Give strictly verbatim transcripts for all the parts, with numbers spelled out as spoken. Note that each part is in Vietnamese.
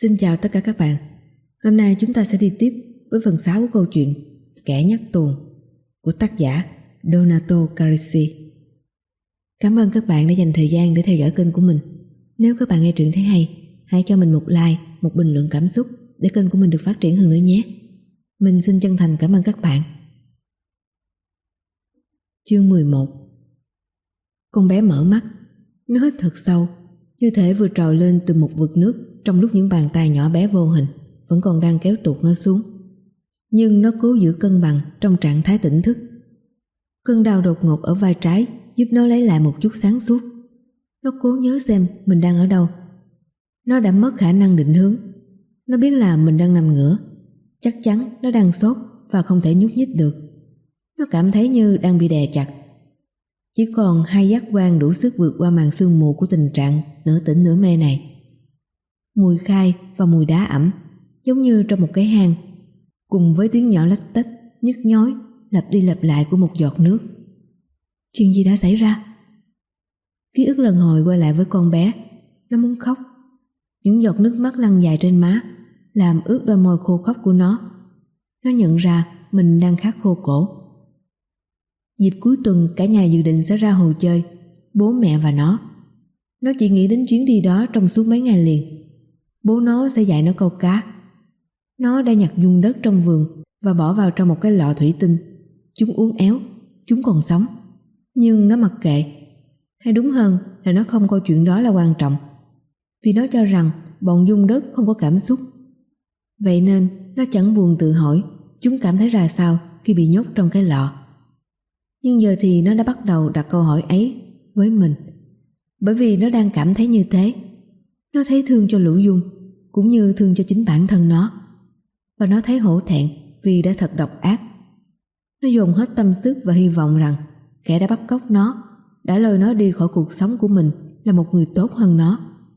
Xin chào tất cả các bạn. Hôm nay chúng ta sẽ đi tiếp với phần sáu của câu chuyện Kẻ nhắc tuồng của tác giả Donato Carrisi. Cảm ơn các bạn đã dành thời gian để theo dõi kênh của mình. Nếu các bạn nghe truyện thấy hay, hãy cho mình một like, một bình luận cảm xúc để kênh của mình được phát triển hơn nữa nhé. Mình xin chân thành cảm ơn các bạn. Chương mười một. Con bé mở mắt, nó hít thật sâu, như thể vừa trồi lên từ một vực nước trong lúc những bàn tay nhỏ bé vô hình vẫn còn đang kéo tuột nó xuống. Nhưng nó cố giữ cân bằng trong trạng thái tỉnh thức. Cơn đau đột ngột ở vai trái giúp nó lấy lại một chút sáng suốt. Nó cố nhớ xem mình đang ở đâu. Nó đã mất khả năng định hướng. Nó biết là mình đang nằm ngửa. Chắc chắn nó đang sốt và không thể nhúc nhích được. Nó cảm thấy như đang bị đè chặt. Chỉ còn hai giác quan đủ sức vượt qua màn sương mù của tình trạng nửa tỉnh nửa mê này. Mùi khai và mùi đá ẩm giống như trong một cái hang, cùng với tiếng nhỏ lách tách, nhức nhối lặp đi lặp lại của một giọt nước. Chuyện gì đã xảy ra? Ký ức lần hồi quay lại với con bé. Nó muốn khóc. Những giọt nước mắt lăn dài trên má làm ướt đôi môi khô khốc của nó. Nó nhận ra mình đang khát khô cổ. Dịp cuối tuần cả nhà dự định sẽ ra hồ chơi, bố mẹ và nó. Nó chỉ nghĩ đến chuyến đi đó trong suốt mấy ngày liền. Bố nó sẽ dạy nó câu cá. Nó đã nhặt dung đất trong vườn và bỏ vào trong một cái lọ thủy tinh. Chúng uốn éo, chúng còn sống. Nhưng nó mặc kệ. Hay đúng hơn là nó không coi chuyện đó là quan trọng. Vì nó cho rằng bọn dung đất không có cảm xúc. Vậy nên nó chẳng buồn tự hỏi chúng cảm thấy ra sao khi bị nhốt trong cái lọ. Nhưng giờ thì nó đã bắt đầu đặt câu hỏi ấy với mình. Bởi vì nó đang cảm thấy như thế. Nó thấy thương cho Lũ Dung, cũng như thương cho chính bản thân nó. Và nó thấy hổ thẹn vì đã thật độc ác. Nó dồn hết tâm sức và hy vọng rằng kẻ đã bắt cóc nó, đã lôi nó đi khỏi cuộc sống của mình là một người tốt hơn nó.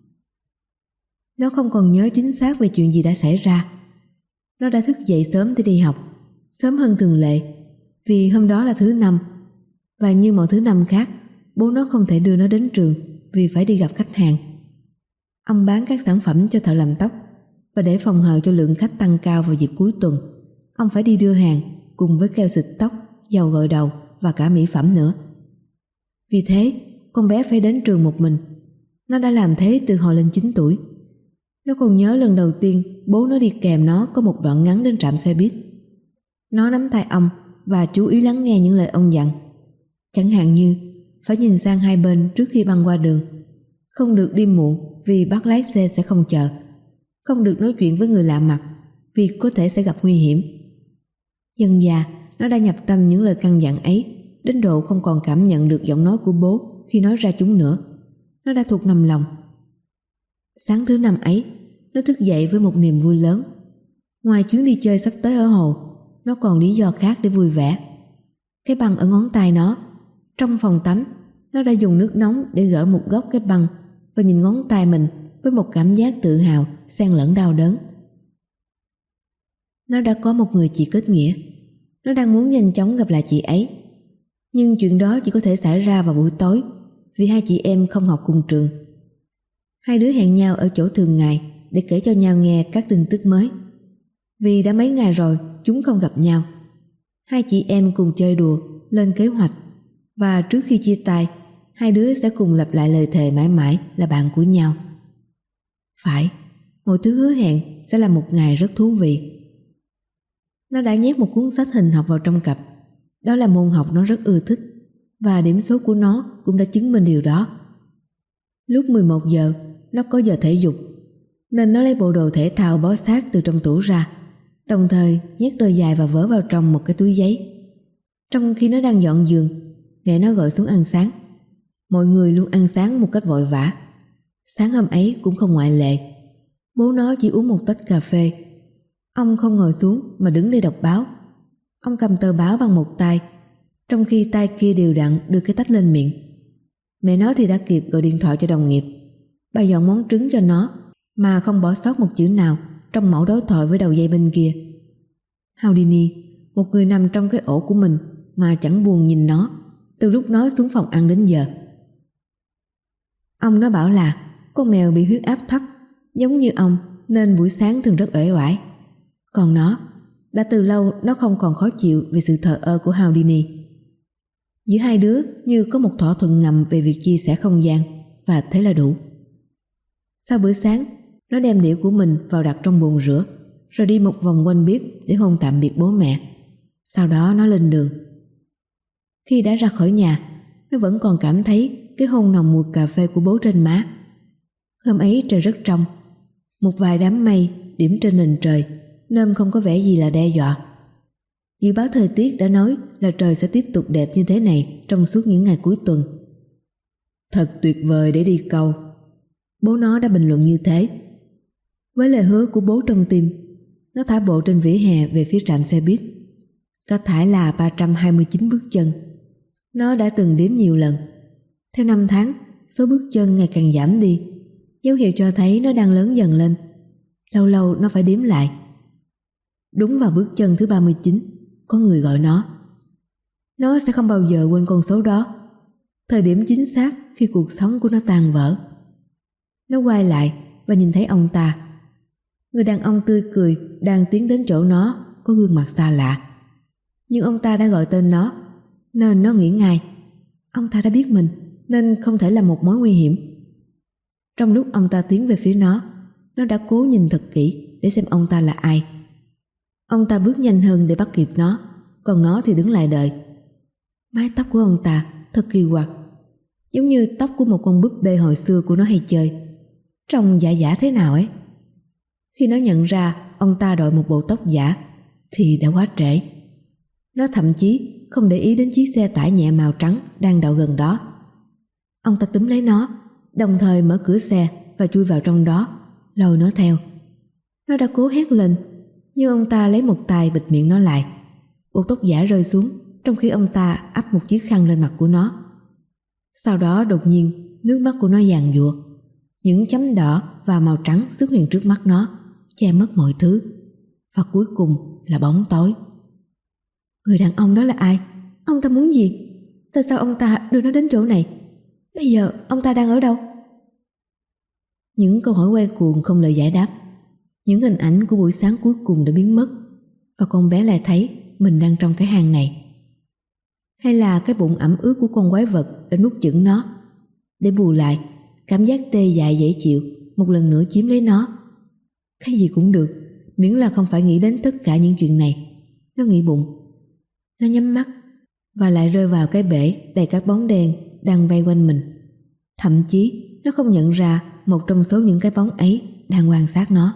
Nó không còn nhớ chính xác về chuyện gì đã xảy ra. Nó đã thức dậy sớm để đi học, sớm hơn thường lệ, vì hôm đó là thứ năm. Và như mọi thứ năm khác, bố nó không thể đưa nó đến trường vì phải đi gặp khách hàng. Ông bán các sản phẩm cho thợ làm tóc, và để phòng hờ cho lượng khách tăng cao vào dịp cuối tuần, ông phải đi đưa hàng cùng với keo xịt tóc, dầu gội đầu và cả mỹ phẩm nữa. Vì thế, con bé phải đến trường một mình. Nó đã làm thế từ hồi lên chín tuổi. Nó còn nhớ lần đầu tiên bố nó đi kèm nó có một đoạn ngắn đến trạm xe buýt. Nó nắm tay ông và chú ý lắng nghe những lời ông dặn. Chẳng hạn như phải nhìn sang hai bên trước khi băng qua đường, không được đi muộn vì bác lái xe sẽ không chờ, không được nói chuyện với người lạ mặt vì có thể sẽ gặp nguy hiểm. Dần dà nó đã nhập tâm những lời căn dặn ấy đến độ không còn cảm nhận được giọng nói của bố khi nói ra chúng nữa. Nó đã thuộc nằm lòng. Sáng thứ năm ấy, nó thức dậy với một niềm vui lớn. Ngoài chuyến đi chơi sắp tới ở hồ, nó còn lý do khác để vui vẻ. Cái băng ở ngón tay nó. Trong phòng tắm, nó đã dùng nước nóng để gỡ một góc cái băng và nhìn ngón tay mình với một cảm giác tự hào xen lẫn đau đớn. Nó đã có một người chị kết nghĩa. Nó đang muốn nhanh chóng gặp lại chị ấy. Nhưng chuyện đó chỉ có thể xảy ra vào buổi tối vì hai chị em không học cùng trường. Hai đứa hẹn nhau ở chỗ thường ngày để kể cho nhau nghe các tin tức mới. Vì đã mấy ngày rồi chúng không gặp nhau. Hai chị em cùng chơi đùa, lên kế hoạch. Và trước khi chia tay, hai đứa sẽ cùng lặp lại lời thề mãi mãi là bạn của nhau. Phải, mọi thứ hứa hẹn sẽ là một ngày rất thú vị. Nó đã nhét một cuốn sách hình học vào trong cặp. Đó là môn học nó rất ưa thích, và điểm số của nó cũng đã chứng minh điều đó. Lúc mười một giờ, nó có giờ thể dục, nên nó lấy bộ đồ thể thao bó sát từ trong tủ ra, đồng thời nhét đôi giày và vớ vào trong một cái túi giấy. Trong khi nó đang dọn giường, mẹ nó gọi xuống ăn sáng. Mọi người luôn ăn sáng một cách vội vã. Sáng hôm ấy cũng không ngoại lệ. Bố nó chỉ uống một tách cà phê. Ông không ngồi xuống mà đứng đây đọc báo. Ông cầm tờ báo bằng một tay, trong khi tay kia đều đặn đưa cái tách lên miệng. Mẹ nó thì đã kịp gọi điện thoại cho đồng nghiệp. Bà dọn món trứng cho nó mà không bỏ sót một chữ nào trong mẫu đối thoại với đầu dây bên kia. Houdini, một người nằm trong cái ổ của mình mà chẳng buồn nhìn nó từ lúc nó xuống phòng ăn đến giờ. Ông nó bảo là con mèo bị huyết áp thấp, giống như ông, nên buổi sáng thường rất uể oải. Còn nó, đã từ lâu nó không còn khó chịu vì sự thờ ơ của Houdini. Giữa hai đứa như có một thỏa thuận ngầm về việc chia sẻ không gian, và thế là đủ. Sau bữa sáng, nó đem đĩa của mình vào đặt trong bồn rửa, rồi đi một vòng quanh bếp để hôn tạm biệt bố mẹ. Sau đó nó lên đường. Khi đã ra khỏi nhà, nó vẫn còn cảm thấy cái hôn nồng mùi cà phê của bố trên má. Hôm ấy trời rất trong, một vài đám mây điểm trên nền trời nên không có vẻ gì là đe dọa. Dự báo thời tiết đã nói là trời sẽ tiếp tục đẹp như thế này trong suốt những ngày cuối tuần. Thật tuyệt vời để đi câu, bố nó đã bình luận như thế. Với lời hứa của bố trong tim, nó thả bộ trên vỉa hè về phía trạm xe buýt. Có thải là ba trăm hai mươi chín bước chân. Nó đã từng đếm nhiều lần. Theo năm tháng, số bước chân ngày càng giảm đi, dấu hiệu cho thấy nó đang lớn dần lên. Lâu lâu nó phải đếm lại. Đúng vào bước chân thứ ba mươi chín, có người gọi nó. Nó sẽ không bao giờ quên con số đó, thời điểm chính xác khi cuộc sống của nó tan vỡ. Nó quay lại và nhìn thấy ông ta. Người đàn ông tươi cười đang tiến đến chỗ nó, có gương mặt xa lạ. Nhưng ông ta đã gọi tên nó, nên nó nghĩ ngay ông ta đã biết mình, nên không thể là một mối nguy hiểm. Trong lúc ông ta tiến về phía nó, nó đã cố nhìn thật kỹ để xem ông ta là ai. Ông ta bước nhanh hơn để bắt kịp nó, còn nó thì đứng lại đợi. Mái tóc của ông ta thật kỳ quặc, giống như tóc của một con búp bê hồi xưa của nó hay chơi, trông giả giả thế nào ấy. Khi nó nhận ra ông ta đội một bộ tóc giả thì đã quá trễ. Nó thậm chí không để ý đến chiếc xe tải nhẹ màu trắng đang đậu gần đó. Ông ta túm lấy nó, đồng thời mở cửa xe và chui vào trong đó, lôi nó theo. Nó đã cố hét lên, nhưng ông ta lấy một tay bịt miệng nó lại. Bộ tóc giả rơi xuống, trong khi ông ta ắp một chiếc khăn lên mặt của nó. Sau đó đột nhiên nước mắt của nó giàn giụa. Những chấm đỏ và màu trắng xuất hiện trước mắt nó, che mất mọi thứ. Và cuối cùng là bóng tối. Người đàn ông đó là ai? Ông ta muốn gì? Tại sao ông ta đưa nó đến chỗ này? Bây giờ ông ta đang ở đâu? Những câu hỏi quay cuồng không lời giải đáp. Những hình ảnh của buổi sáng cuối cùng đã biến mất, và con bé lại thấy mình đang trong cái hang này. Hay là cái bụng ẩm ướt của con quái vật đã nuốt chửng nó? Để bù lại, cảm giác tê dại dễ chịu một lần nữa chiếm lấy nó. Cái gì cũng được, miễn là không phải nghĩ đến tất cả những chuyện này. Nó nghĩ bụng. Nó nhắm mắt và lại rơi vào cái bể đầy các bóng đen đang vây quanh mình. Thậm chí nó không nhận ra một trong số những cái bóng ấy đang quan sát nó.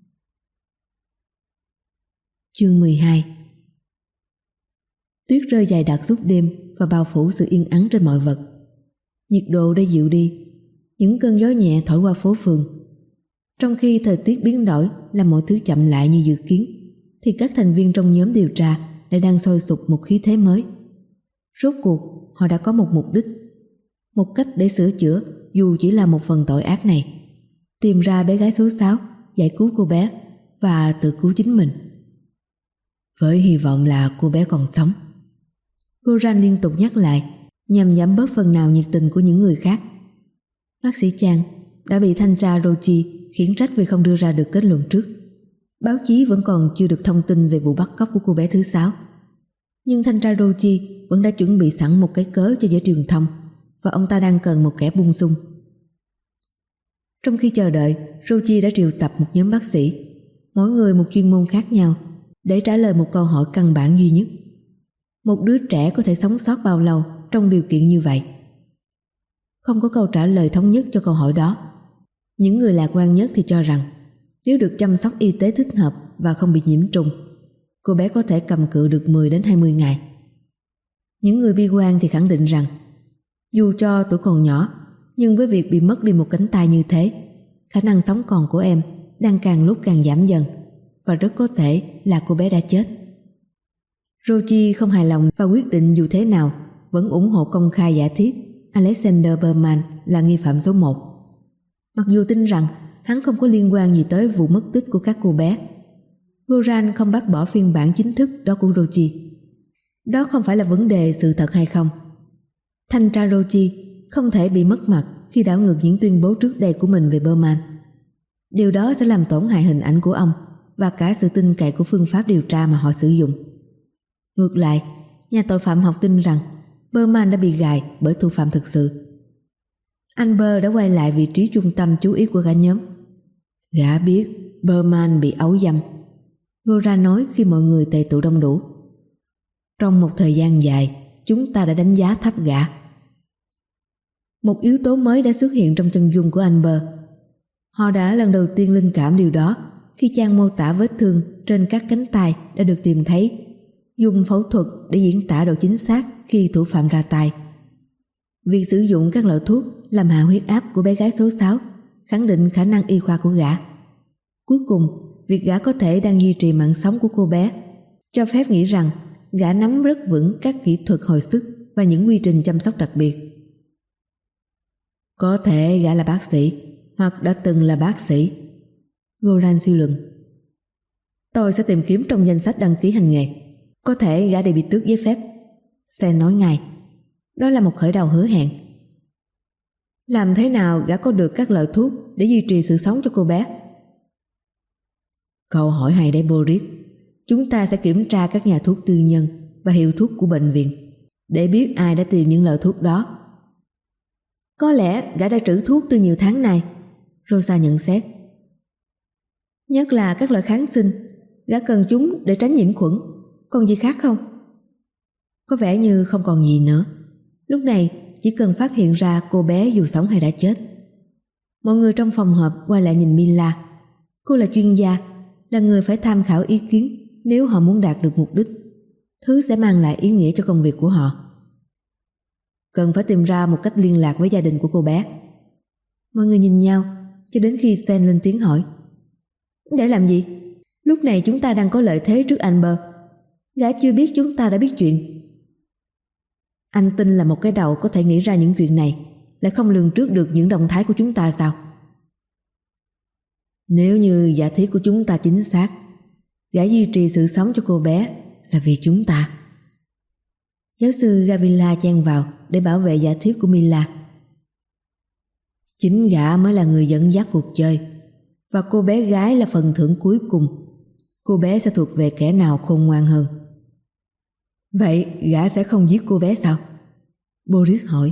Chương mười hai. Tuyết rơi dày đặc suốt đêm và bao phủ sự yên ắng trên mọi vật. Nhiệt độ đã dịu đi, những cơn gió nhẹ thổi qua phố phường. Trong khi thời tiết biến đổi làm mọi thứ chậm lại như dự kiến, thì các thành viên trong nhóm điều tra lại đang sôi sục một khí thế mới. Rốt cuộc họ đã có một mục đích, một cách để sửa chữa dù chỉ là một phần tội ác này: tìm ra bé gái số sáu, giải cứu cô bé và tự cứu chính mình. Với hy vọng là cô bé còn sống, Goran liên tục nhắc lại, nhằm giảm bớt phần nào nhiệt tình của những người khác. Bác sĩ Chang đã bị thanh tra Rochi khiển trách vì không đưa ra được kết luận trước. Báo chí vẫn còn chưa được thông tin về vụ bắt cóc của cô bé thứ sáu. Nhưng thanh tra Rochi vẫn đã chuẩn bị sẵn một cái cớ cho giới truyền thông, và ông ta đang cần một kẻ bung xung. Trong khi chờ đợi, Rochi đã triệu tập một nhóm bác sĩ, mỗi người một chuyên môn khác nhau, để trả lời một câu hỏi căn bản duy nhất: một đứa trẻ có thể sống sót bao lâu trong điều kiện như vậy? Không có câu trả lời thống nhất cho câu hỏi đó. Những người lạc quan nhất thì cho rằng nếu được chăm sóc y tế thích hợp và không bị nhiễm trùng, cô bé có thể cầm cự được mười đến hai mươi ngày. Những người bi quan thì khẳng định rằng dù cho tuổi còn nhỏ, nhưng với việc bị mất đi một cánh tay như thế, khả năng sống còn của em đang càng lúc càng giảm dần, và rất có thể là cô bé đã chết. Rochi không hài lòng và quyết định dù thế nào vẫn ủng hộ công khai giả thiết Alexander Berman là nghi phạm số một. Mặc dù tin rằng hắn không có liên quan gì tới vụ mất tích của các cô bé, Goran không bác bỏ phiên bản chính thức đó của Rochi. Đó không phải là vấn đề sự thật hay không. Thanh tra Rochi không thể bị mất mặt khi đảo ngược những tuyên bố trước đây của mình về Berman. Điều đó sẽ làm tổn hại hình ảnh của ông và cả sự tin cậy của phương pháp điều tra mà họ sử dụng. Ngược lại, nhà tội phạm học tin rằng Berman đã bị gài bởi thủ phạm thực sự. Amber đã quay lại vị trí trung tâm chú ý của cả nhóm. Gã biết Berman bị ấu dâm, Gora nói khi mọi người tề tụ đông đủ. Trong một thời gian dài, chúng ta đã đánh giá thấp gã. Một yếu tố mới đã xuất hiện trong chân dung của Amber. Họ đã lần đầu tiên linh cảm điều đó khi chàng mô tả vết thương trên các cánh tay đã được tìm thấy, dùng phẫu thuật để diễn tả độ chính xác khi thủ phạm ra tay. Việc sử dụng các loại thuốc làm hạ huyết áp của bé gái số sáu khẳng định khả năng y khoa của gã. Cuối cùng, việc gã có thể đang duy trì mạng sống của cô bé cho phép nghĩ rằng gã nắm rất vững các kỹ thuật hồi sức và những quy trình chăm sóc đặc biệt. Có thể gã là bác sĩ hoặc đã từng là bác sĩ, Goran suy luận. Tôi sẽ tìm kiếm trong danh sách đăng ký hành nghề. Có thể gã đều bị tước giấy phép, Sen nói ngay. Đó là một khởi đầu hứa hẹn. Làm thế nào gã có được các loại thuốc để duy trì sự sống cho cô bé? Câu hỏi hay đấy Boris. Chúng ta sẽ kiểm tra các nhà thuốc tư nhân và hiệu thuốc của bệnh viện để biết ai đã tìm những loại thuốc đó. Có lẽ gã đã trữ thuốc từ nhiều tháng nay, Rosa nhận xét. Nhất là các loại kháng sinh, gã cần chúng để tránh nhiễm khuẩn. Còn gì khác không? Có vẻ như không còn gì nữa. Lúc này chỉ cần phát hiện ra cô bé dù sống hay đã chết. Mọi người trong phòng họp quay lại nhìn Mila. Cô là chuyên gia, là người phải tham khảo ý kiến nếu họ muốn đạt được mục đích, thứ sẽ mang lại ý nghĩa cho công việc của họ. Cần phải tìm ra một cách liên lạc với gia đình của cô bé. Mọi người nhìn nhau cho đến khi Stan lên tiếng hỏi. Để làm gì? Lúc này chúng ta đang có lợi thế trước Amber. Gã chưa biết chúng ta đã biết chuyện. Anh tin là một cái đầu có thể nghĩ ra những chuyện này, lại không lường trước được những động thái của chúng ta sao? Nếu như giả thiết của chúng ta chính xác, gã duy trì sự sống cho cô bé là vì chúng ta. Giáo sư Gavila chen vào để bảo vệ giả thuyết của Mila. Chính gã mới là người dẫn dắt cuộc chơi, và cô bé gái là phần thưởng cuối cùng. Cô bé sẽ thuộc về kẻ nào khôn ngoan hơn. Vậy gã sẽ không giết cô bé sao? Boris hỏi.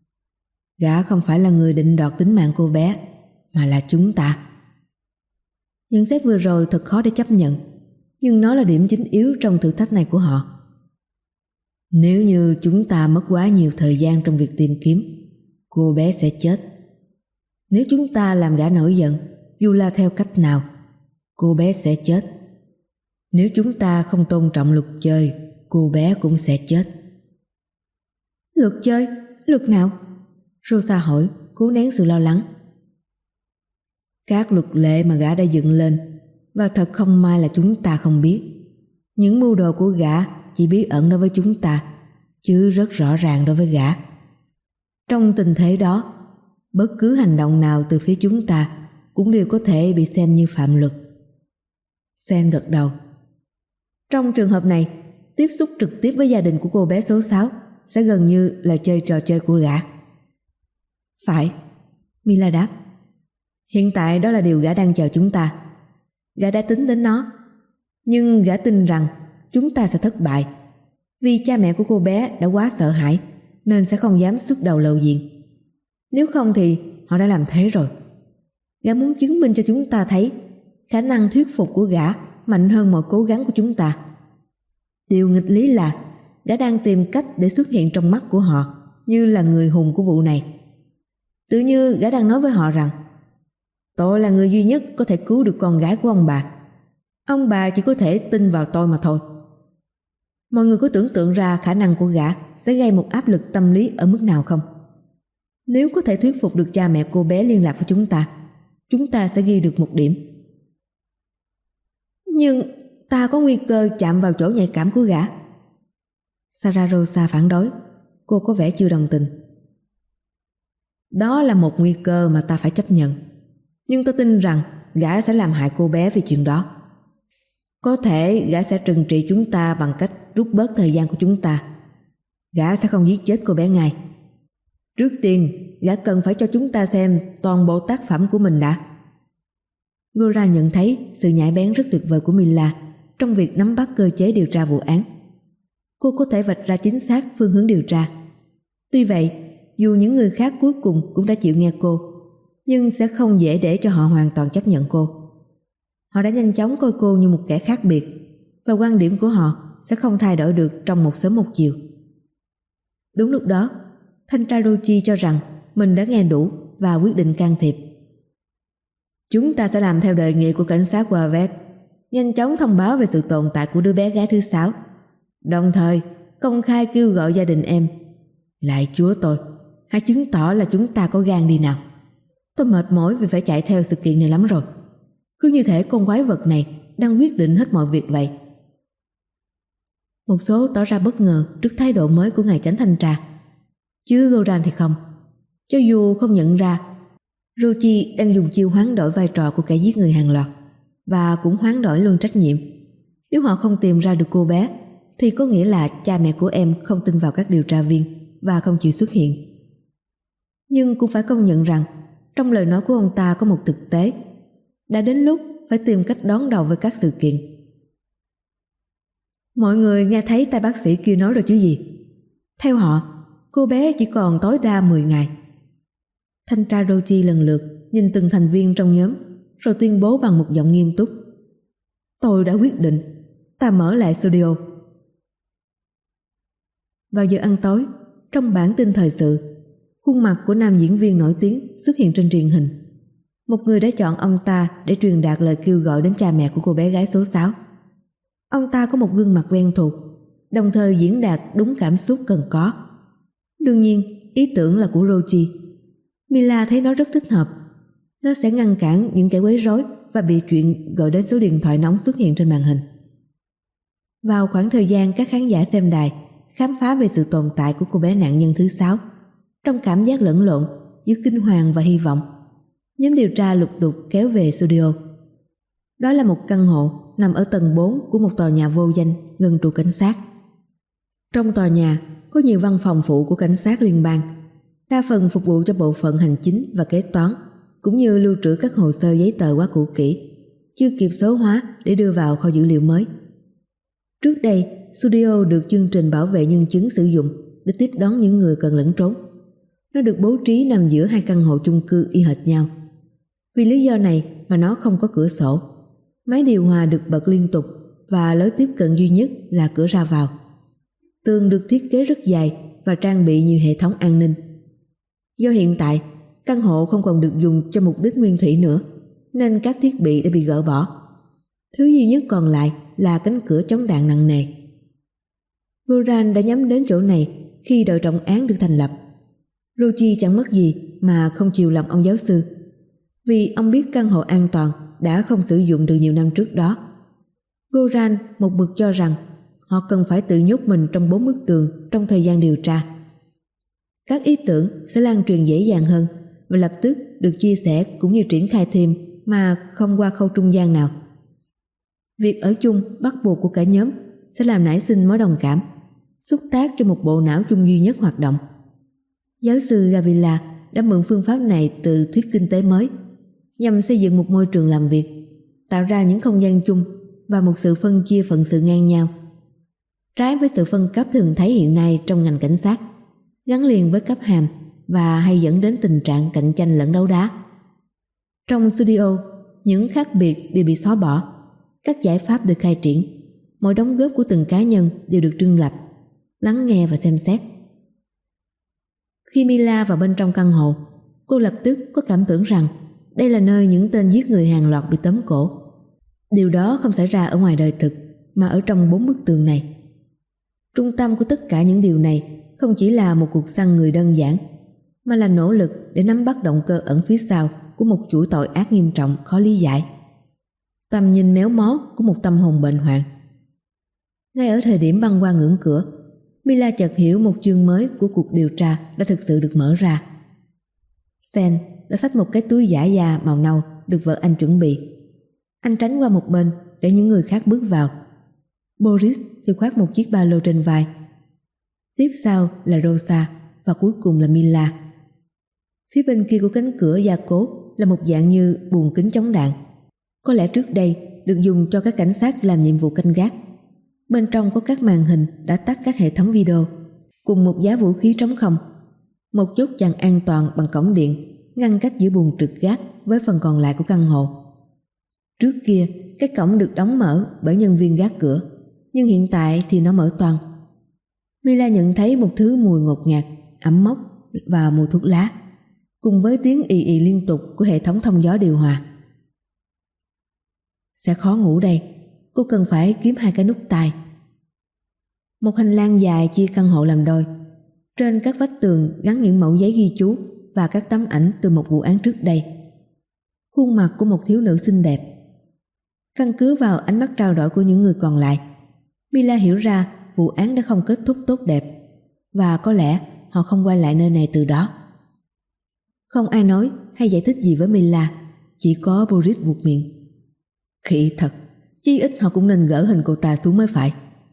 Gã không phải là người định đoạt tính mạng cô bé, mà là chúng ta. Nhận xét vừa rồi thật khó để chấp nhận, nhưng nó là điểm chính yếu trong thử thách này của họ. Nếu như chúng ta mất quá nhiều thời gian trong việc tìm kiếm, cô bé sẽ chết. Nếu chúng ta làm gã nổi giận, dù là theo cách nào, cô bé sẽ chết. Nếu chúng ta không tôn trọng luật chơi, cô bé cũng sẽ chết. Luật chơi? Luật nào? Rosa hỏi, cố nén sự lo lắng. Các luật lệ mà gã đã dựng lên, và thật không may là chúng ta không biết. Những mưu đồ của gã chỉ bí ẩn đối với chúng ta, chứ rất rõ ràng đối với gã. Trong tình thế đó, bất cứ hành động nào từ phía chúng ta cũng đều có thể bị xem như phạm luật. Sen gật đầu. Trong trường hợp này, tiếp xúc trực tiếp với gia đình của cô bé số sáu sẽ gần như là chơi trò chơi của gã. Phải, Mila đáp. Hiện tại đó là điều gã đang chờ chúng ta. Gã đã tính đến nó, nhưng gã tin rằng chúng ta sẽ thất bại, vì cha mẹ của cô bé đã quá sợ hãi nên sẽ không dám xuất đầu lộ diện. Nếu không thì họ đã làm thế rồi. Gã muốn chứng minh cho chúng ta thấy khả năng thuyết phục của gã mạnh hơn mọi cố gắng của chúng ta. Điều nghịch lý là gã đang tìm cách để xuất hiện trong mắt của họ như là người hùng của vụ này. Tự như gã đang nói với họ rằng tôi là người duy nhất có thể cứu được con gái của ông bà. Ông bà chỉ có thể tin vào tôi mà thôi. Mọi người có tưởng tượng ra khả năng của gã sẽ gây một áp lực tâm lý ở mức nào không? Nếu có thể thuyết phục được cha mẹ cô bé liên lạc với chúng ta, chúng ta sẽ ghi được một điểm. Nhưng ta có nguy cơ chạm vào chỗ nhạy cảm của gã. Sarah Rosa phản đối. Cô có vẻ chưa đồng tình. Đó là một nguy cơ mà ta phải chấp nhận. Nhưng tôi tin rằng gã sẽ làm hại cô bé vì chuyện đó. Có thể gã sẽ trừng trị chúng ta bằng cách rút bớt thời gian của chúng ta. Gã sẽ không giết chết cô bé ngay. Trước tiên, gã cần phải cho chúng ta xem toàn bộ tác phẩm của mình đã. Goran nhận thấy sự nhạy bén rất tuyệt vời của Mila trong việc nắm bắt cơ chế điều tra vụ án. Cô có thể vạch ra chính xác phương hướng điều tra. Tuy vậy, dù những người khác cuối cùng cũng đã chịu nghe cô, nhưng sẽ không dễ để cho họ hoàn toàn chấp nhận cô. Họ đã nhanh chóng coi cô như một kẻ khác biệt, và quan điểm của họ sẽ không thay đổi được trong một sớm một chiều. Đúng lúc đó, thanh tra Rochi cho rằng mình đã nghe đủ và quyết định can thiệp. Chúng ta sẽ làm theo đề nghị của cảnh sát Wavet, nhanh chóng thông báo về sự tồn tại của đứa bé gái thứ sáu, đồng thời công khai kêu gọi gia đình em. Lạy Chúa tôi, hãy chứng tỏ là chúng ta có gan đi nào. Tôi mệt mỏi vì phải chạy theo sự kiện này lắm rồi. Cứ như thể con quái vật này đang quyết định hết mọi việc vậy. Một số tỏ ra bất ngờ trước thái độ mới của ngài chánh thanh tra, chứ Goran thì không. Cho dù không nhận ra, Rochi đang dùng chiêu hoán đổi vai trò của kẻ giết người hàng loạt, và cũng hoán đổi luôn trách nhiệm. Nếu họ không tìm ra được cô bé, thì có nghĩa là cha mẹ của em không tin vào các điều tra viên và không chịu xuất hiện. Nhưng cũng phải công nhận rằng trong lời nói của ông ta có một thực tế. Đã đến lúc phải tìm cách đón đầu với các sự kiện. Mọi người nghe thấy tay bác sĩ kia nói rồi chứ gì. Theo họ, cô bé chỉ còn tối đa mười ngày. Thanh tra Rochi lần lượt nhìn từng thành viên trong nhóm, rồi tuyên bố bằng một giọng nghiêm túc. Tôi đã quyết định, ta mở lại studio. Vào giờ ăn tối, trong bản tin thời sự, khuôn mặt của nam diễn viên nổi tiếng xuất hiện trên truyền hình. Một người đã chọn ông ta để truyền đạt lời kêu gọi đến cha mẹ của cô bé gái số sáu. Ông ta có một gương mặt quen thuộc, đồng thời diễn đạt đúng cảm xúc cần có. Đương nhiên, ý tưởng là của Rochi. Mila thấy nó rất thích hợp. Nó sẽ ngăn cản những kẻ quấy rối và bị chuyện gọi đến số điện thoại nóng xuất hiện trên màn hình. Vào khoảng thời gian các khán giả xem đài khám phá về sự tồn tại của cô bé nạn nhân thứ sáu, trong cảm giác lẫn lộn giữa kinh hoàng và hy vọng, nhóm điều tra lục đục kéo về studio. Đó là một căn hộ nằm ở tầng bốn của một tòa nhà vô danh gần trụ cảnh sát. Trong tòa nhà có nhiều văn phòng phụ của cảnh sát liên bang, đa phần phục vụ cho bộ phận hành chính và kế toán, cũng như lưu trữ các hồ sơ giấy tờ quá cũ kỹ, chưa kịp số hóa để đưa vào kho dữ liệu mới. Trước đây, studio được chương trình bảo vệ nhân chứng sử dụng để tiếp đón những người cần lẫn trốn. Nó được bố trí nằm giữa hai căn hộ chung cư y hệt nhau. Vì lý do này mà nó không có cửa sổ. Máy điều hòa được bật liên tục và lối tiếp cận duy nhất là cửa ra vào. Tường được thiết kế rất dài và trang bị nhiều hệ thống an ninh. Do hiện tại, căn hộ không còn được dùng cho mục đích nguyên thủy nữa, nên các thiết bị đã bị gỡ bỏ. Thứ duy nhất còn lại là cánh cửa chống đạn nặng nề. Goran đã nhắm đến chỗ này khi đội trọng án được thành lập. Rochi chẳng mất gì mà không chiều lòng ông giáo sư, vì ông biết căn hộ an toàn đã không sử dụng từ nhiều năm trước đó. Goran một mực cho rằng họ cần phải tự nhốt mình trong bốn bức tường trong thời gian điều tra. Các ý tưởng sẽ lan truyền dễ dàng hơn và lập tức được chia sẻ cũng như triển khai thêm mà không qua khâu trung gian nào. Việc ở chung bắt buộc của cả nhóm sẽ làm nảy sinh mối đồng cảm, xúc tác cho một bộ não chung duy nhất hoạt động. Giáo sư Gavila đã mượn phương pháp này từ thuyết kinh tế mới nhằm xây dựng một môi trường làm việc, tạo ra những không gian chung và một sự phân chia phận sự ngang nhau. Trái với sự phân cấp thường thấy hiện nay trong ngành cảnh sát, gắn liền với cấp hàm và hay dẫn đến tình trạng cạnh tranh lẫn đấu đá. Trong studio, những khác biệt đều bị xóa bỏ, các giải pháp được khai triển, mọi đóng góp của từng cá nhân đều được trưng lập, lắng nghe và xem xét. Khi Mila vào bên trong căn hộ, cô lập tức có cảm tưởng rằng đây là nơi những tên giết người hàng loạt bị tóm cổ. Điều đó không xảy ra ở ngoài đời thực, mà ở trong bốn bức tường này. Trung tâm của tất cả những điều này không chỉ là một cuộc săn người đơn giản, mà là nỗ lực để nắm bắt động cơ ẩn phía sau của một chuỗi tội ác nghiêm trọng khó lý giải. Tầm nhìn méo mó của một tâm hồn bệnh hoạn. Ngay ở thời điểm băng qua ngưỡng cửa, Mila chợt hiểu một chương mới của cuộc điều tra đã thực sự được mở ra. Sen đã xách một cái túi giả da màu nâu được vợ anh chuẩn bị. Anh tránh qua một bên để những người khác bước vào. Boris thì khoác một chiếc ba lô trên vai. Tiếp sau là Rosa và cuối cùng là Mila. Phía bên kia của cánh cửa gia cố là một dạng như buồng kính chống đạn. có lẽ trước đây được dùng cho các cảnh sát làm nhiệm vụ canh gác. Bên trong có các màn hình đã tắt các hệ thống video, cùng một giá vũ khí trống không, một chốt chặn an toàn bằng cổng điện ngăn cách giữa buồng trực gác với phần còn lại của căn hộ. Trước kia, cái cổng được đóng mở bởi nhân viên gác cửa, nhưng hiện tại thì nó mở toang. Mila nhận thấy một thứ mùi ngột ngạt, ẩm mốc và mùi thuốc lá, cùng với tiếng ì ì liên tục của hệ thống thông gió điều hòa. Sẽ khó ngủ đây, cô cần phải kiếm hai cái nút tai. Một hành lang dài chia căn hộ làm đôi. Trên các vách tường gắn những mẫu giấy ghi chú và các tấm ảnh từ một vụ án trước đây. Khuôn mặt của một thiếu nữ xinh đẹp. Căn cứ vào ánh mắt trao đổi của những người còn lại, Mila hiểu ra vụ án đã không kết thúc tốt đẹp, và có lẽ họ không quay lại nơi này từ đó. Không ai nói hay giải thích gì với Mila, chỉ có Boris buột miệng. Khỉ thật, chí ít họ cũng nên gỡ hình cô ta xuống mới phải.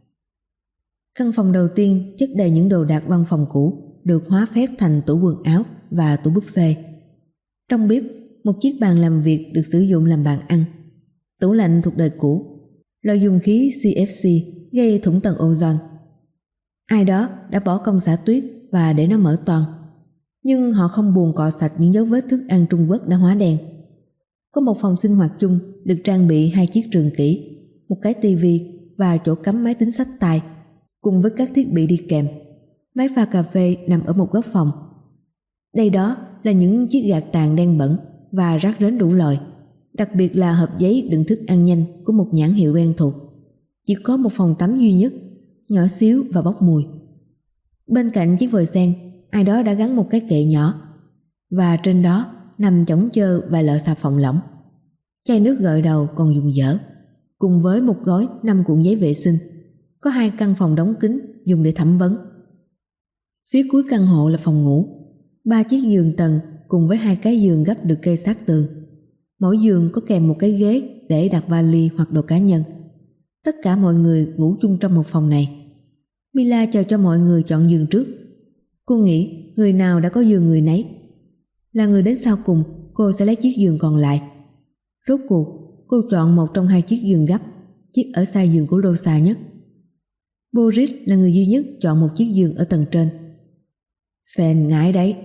Căn phòng đầu tiên chất đầy những đồ đạc văn phòng cũ được hóa phép thành tủ quần áo và tủ buffet. Trong bếp, một chiếc bàn làm việc được sử dụng làm bàn ăn. Tủ lạnh thuộc đời cũ, lò dung khí xê ép xê gây thủng tầng ozone. Ai đó đã bỏ công xả tuyết và để nó mở toang, nhưng họ không buồn cọ sạch những dấu vết thức ăn Trung Quốc đã hóa đen. Có một phòng sinh hoạt chung được trang bị hai chiếc trường kỷ, một cái tivi và chỗ cắm máy tính xách tay, cùng với các thiết bị đi kèm. Máy pha cà phê nằm ở một góc phòng. Đây đó là những chiếc gạt tàn đen bẩn và rác rến đủ loại, đặc biệt là hộp giấy đựng thức ăn nhanh của một nhãn hiệu quen thuộc. Chỉ có một phòng tắm duy nhất, nhỏ xíu và bốc mùi. Bên cạnh chiếc vòi sen, ai đó đã gắn một cái kệ nhỏ, và trên đó nằm chõng chơ vài lọ xà phòng lỏng. Chai nước gội đầu còn dùng dở, cùng với một gói năm cuộn giấy vệ sinh. Có hai căn phòng đóng kín dùng để thẩm vấn. Phía cuối căn hộ là phòng ngủ, ba chiếc giường tầng cùng với hai cái giường gấp được kê sát tường. Mỗi giường có kèm một cái ghế để đặt vali hoặc đồ cá nhân. Tất cả mọi người ngủ chung trong một phòng này. Mila chờ cho mọi người chọn giường trước. Cô nghĩ người nào đã có giường người nấy. Là người đến sau cùng, cô sẽ lấy chiếc giường còn lại. Rốt cuộc, cô chọn một trong hai chiếc giường gấp, chiếc ở xa giường của Rosa nhất. Boris là người duy nhất chọn một chiếc giường ở tầng trên. Phèn ngại đấy.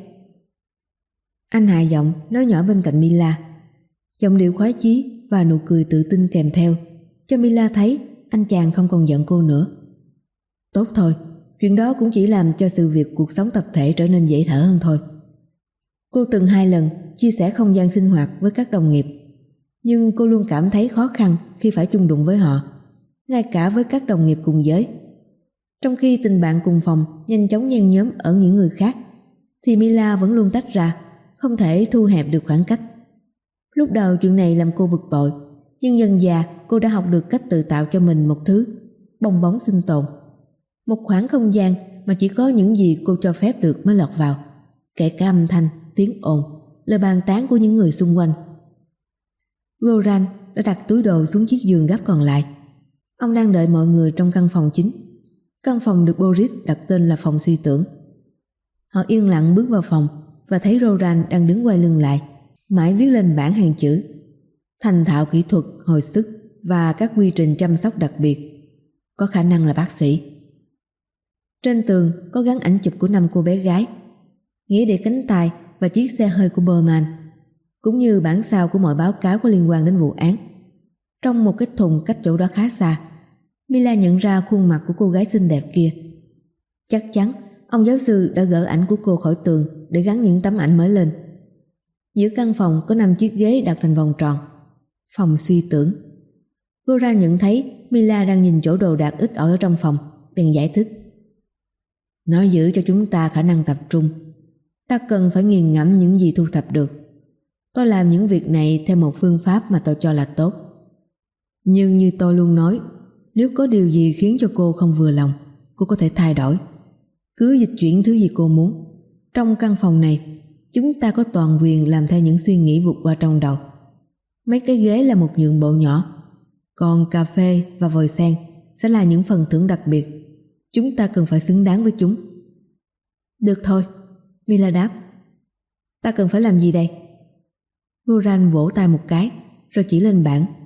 Anh hạ giọng nói nhỏ bên cạnh Mila. Giọng điệu khoái chí và nụ cười tự tin kèm theo, cho Mila thấy anh chàng không còn giận cô nữa. Tốt thôi, chuyện đó cũng chỉ làm cho sự việc cuộc sống tập thể trở nên dễ thở hơn thôi. Cô từng hai lần chia sẻ không gian sinh hoạt với các đồng nghiệp, nhưng cô luôn cảm thấy khó khăn khi phải chung đụng với họ, ngay cả với các đồng nghiệp cùng giới. Trong khi tình bạn cùng phòng nhanh chóng nhen nhóm ở những người khác, thì Mila vẫn luôn tách ra, không thể thu hẹp được khoảng cách. Lúc đầu chuyện này làm cô bực bội, nhưng dần dà cô đã học được cách tự tạo cho mình một thứ bong bóng sinh tồn, một khoảng không gian mà chỉ có những gì cô cho phép được mới lọt vào, kể cả âm thanh, tiếng ồn, lời bàn tán của những người xung quanh. Goran đã đặt túi đồ xuống chiếc giường gấp còn lại. Ông đang đợi mọi người trong căn phòng chính. Căn phòng được Boris đặt tên là phòng suy tưởng. Họ yên lặng bước vào phòng và thấy Goran đang đứng quay lưng lại, mãi viết lên bảng hàng chữ: thành thạo kỹ thuật hồi sức và các quy trình chăm sóc đặc biệt, có khả năng là bác sĩ. Trên tường có gắn ảnh chụp của năm cô bé gái, nghĩa địa cánh tay và chiếc xe hơi của Berman, cũng như bản sao của mọi báo cáo có liên quan đến vụ án. Trong một cái thùng cách chỗ đó khá xa, Mila nhận ra khuôn mặt của cô gái xinh đẹp kia. Chắc chắn ông giáo sư đã gỡ ảnh của cô khỏi tường để gắn những tấm ảnh mới lên. Giữa căn phòng có năm chiếc ghế đặt thành vòng tròn. Phòng suy tưởng. Goran nhận thấy Mila đang nhìn chỗ đồ đạc ít ỏi ở trong phòng, bèn giải thích: nó giữ cho chúng ta khả năng tập trung. Ta cần phải nghiền ngẫm những gì thu thập được. Tôi làm những việc này theo một phương pháp mà tôi cho là tốt. Nhưng như tôi luôn nói, nếu có điều gì khiến cho cô không vừa lòng, cô có thể thay đổi. Cứ dịch chuyển thứ gì cô muốn. Trong căn phòng này, chúng ta có toàn quyền làm theo những suy nghĩ vụt qua trong đầu. Mấy cái ghế là một nhượng bộ nhỏ, còn cà phê và vòi sen sẽ là những phần thưởng đặc biệt. Chúng ta cần phải xứng đáng với chúng. Được thôi, Mila đáp. Ta cần phải làm gì đây? Goran vỗ tay một cái, rồi chỉ lên bảng.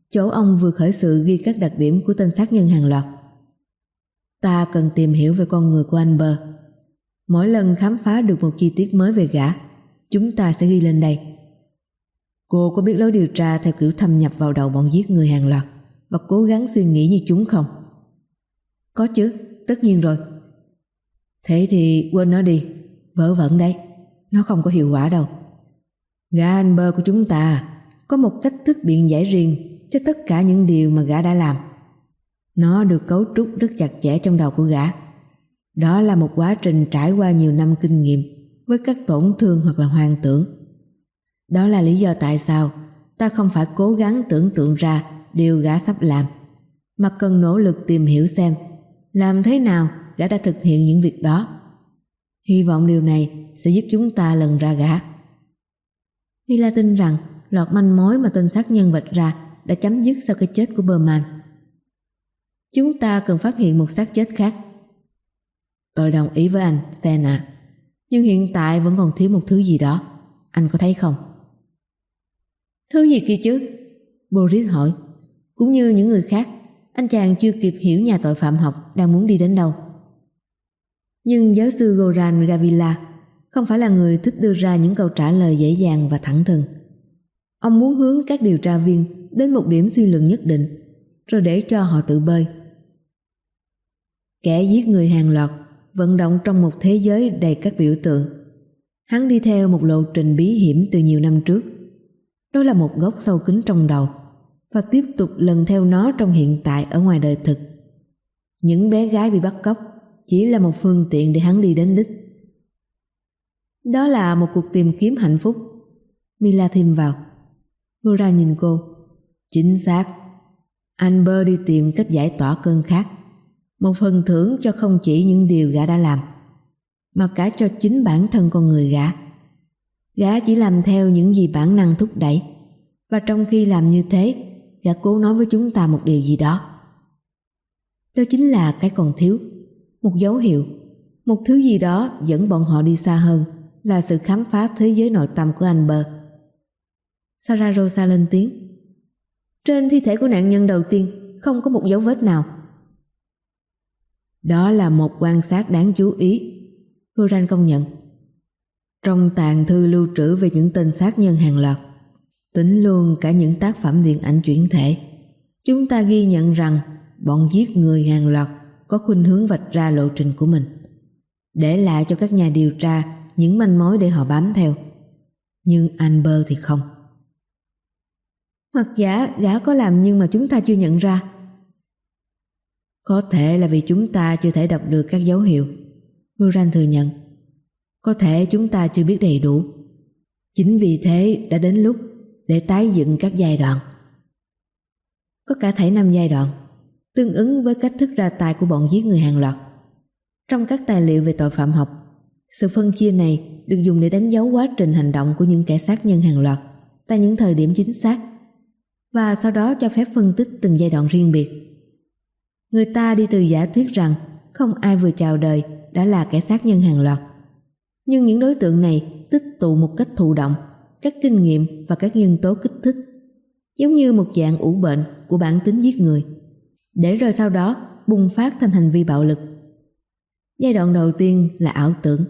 Chỗ ông vừa khởi sự ghi các đặc điểm của tên sát nhân hàng loạt. Ta cần tìm hiểu về con người của Amber. Mỗi lần khám phá được một chi tiết mới về gã, chúng ta sẽ ghi lên đây. Cô có biết lối điều tra theo kiểu thâm nhập vào đầu bọn giết người hàng loạt và cố gắng suy nghĩ như chúng không? Có chứ, tất nhiên rồi. Thế thì quên nó đi, vớ vẩn đấy, nó không có hiệu quả đâu. Gã Amber của chúng ta có một cách thức biện giải riêng cho tất cả những điều mà gã đã làm. Nó được cấu trúc rất chặt chẽ trong đầu của gã. Đó là một quá trình trải qua nhiều năm kinh nghiệm với các tổn thương hoặc là hoang tưởng. Đó là lý do tại sao ta không phải cố gắng tưởng tượng ra điều gã sắp làm, mà cần nỗ lực tìm hiểu xem làm thế nào gã đã thực hiện những việc đó. Hy vọng điều này sẽ giúp chúng ta lần ra gã. Mila tin rằng loạt manh mối mà tên sát nhân vạch ra đã chấm dứt sau cái chết của Berman. Chúng ta cần phát hiện một xác chết khác. Tôi đồng ý với anh, Stan ạ. À. Nhưng hiện tại vẫn còn thiếu một thứ gì đó. Anh có thấy không? Thứ gì kia chứ? Boris hỏi. Cũng như những người khác, anh chàng chưa kịp hiểu nhà tội phạm học đang muốn đi đến đâu. Nhưng giáo sư Goran Gavila không phải là người thích đưa ra những câu trả lời dễ dàng và thẳng thừng. Ông muốn hướng các điều tra viên đến một điểm suy luận nhất định, rồi để cho họ tự bơi. Kẻ giết người hàng loạt vận động trong một thế giới đầy các biểu tượng. Hắn đi theo một lộ trình bí hiểm từ nhiều năm trước. Đó là một góc sâu kín trong đầu, và tiếp tục lần theo nó trong hiện tại ở ngoài đời thực. Những bé gái bị bắt cóc chỉ là một phương tiện để hắn đi đến đích. Đó là một cuộc tìm kiếm hạnh phúc. Mila thêm vào. Gora nhìn cô. Chính xác. Amber đi tìm cách giải tỏa cơn khát, một phần thưởng cho không chỉ những điều gã đã làm, mà cả cho chính bản thân con người gã. Gã chỉ làm theo những gì bản năng thúc đẩy, và trong khi làm như thế, gã cố nói với chúng ta một điều gì đó. Đó chính là cái còn thiếu, một dấu hiệu, một thứ gì đó dẫn bọn họ đi xa hơn là sự khám phá thế giới nội tâm của Amber. Sarah Rosa lên tiếng. Trên thi thể của nạn nhân đầu tiên không có một dấu vết nào. Đó là một quan sát đáng chú ý, Goran công nhận. Trong tàng thư lưu trữ về những tên sát nhân hàng loạt, tính luôn cả những tác phẩm điện ảnh chuyển thể, chúng ta ghi nhận rằng bọn giết người hàng loạt có khuynh hướng vạch ra lộ trình của mình, để lại cho các nhà điều tra những manh mối để họ bám theo. Nhưng Amber thì không. Hoặc giả gã có làm nhưng mà chúng ta chưa nhận ra. Có thể là vì chúng ta chưa thể đọc được các dấu hiệu, Goran thừa nhận. Có thể chúng ta chưa biết đầy đủ. Chính vì thế đã đến lúc để tái dựng các giai đoạn. Có cả thảy năm giai đoạn, tương ứng với cách thức ra tay của bọn giết người hàng loạt. Trong các tài liệu về tội phạm học, sự phân chia này được dùng để đánh dấu quá trình hành động của những kẻ sát nhân hàng loạt tại những thời điểm chính xác, và sau đó cho phép phân tích từng giai đoạn riêng biệt. Người ta đi từ giả thuyết rằng không ai vừa chào đời đã là kẻ sát nhân hàng loạt, nhưng những đối tượng này tích tụ một cách thụ động các kinh nghiệm và các nhân tố kích thích, giống như một dạng ủ bệnh của bản tính giết người, để rồi sau đó bùng phát thành hành vi bạo lực. Giai đoạn đầu tiên là ảo tưởng.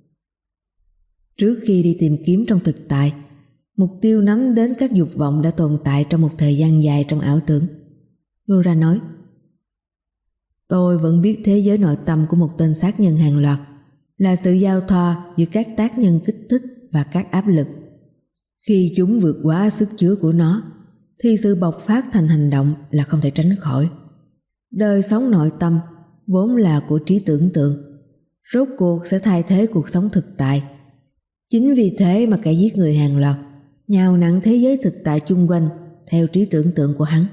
Trước khi đi tìm kiếm trong thực tại, mục tiêu nắm đến các dục vọng đã tồn tại trong một thời gian dài trong ảo tưởng. Gora nói, tôi vẫn biết thế giới nội tâm của một tên sát nhân hàng loạt là sự giao thoa giữa các tác nhân kích thích và các áp lực. Khi chúng vượt quá sức chứa của nó, thì sự bộc phát thành hành động là không thể tránh khỏi. Đời sống nội tâm vốn là của trí tưởng tượng, rốt cuộc sẽ thay thế cuộc sống thực tại. Chính vì thế mà kẻ giết người hàng loạt nhào nặn thế giới thực tại chung quanh theo trí tưởng tượng của hắn.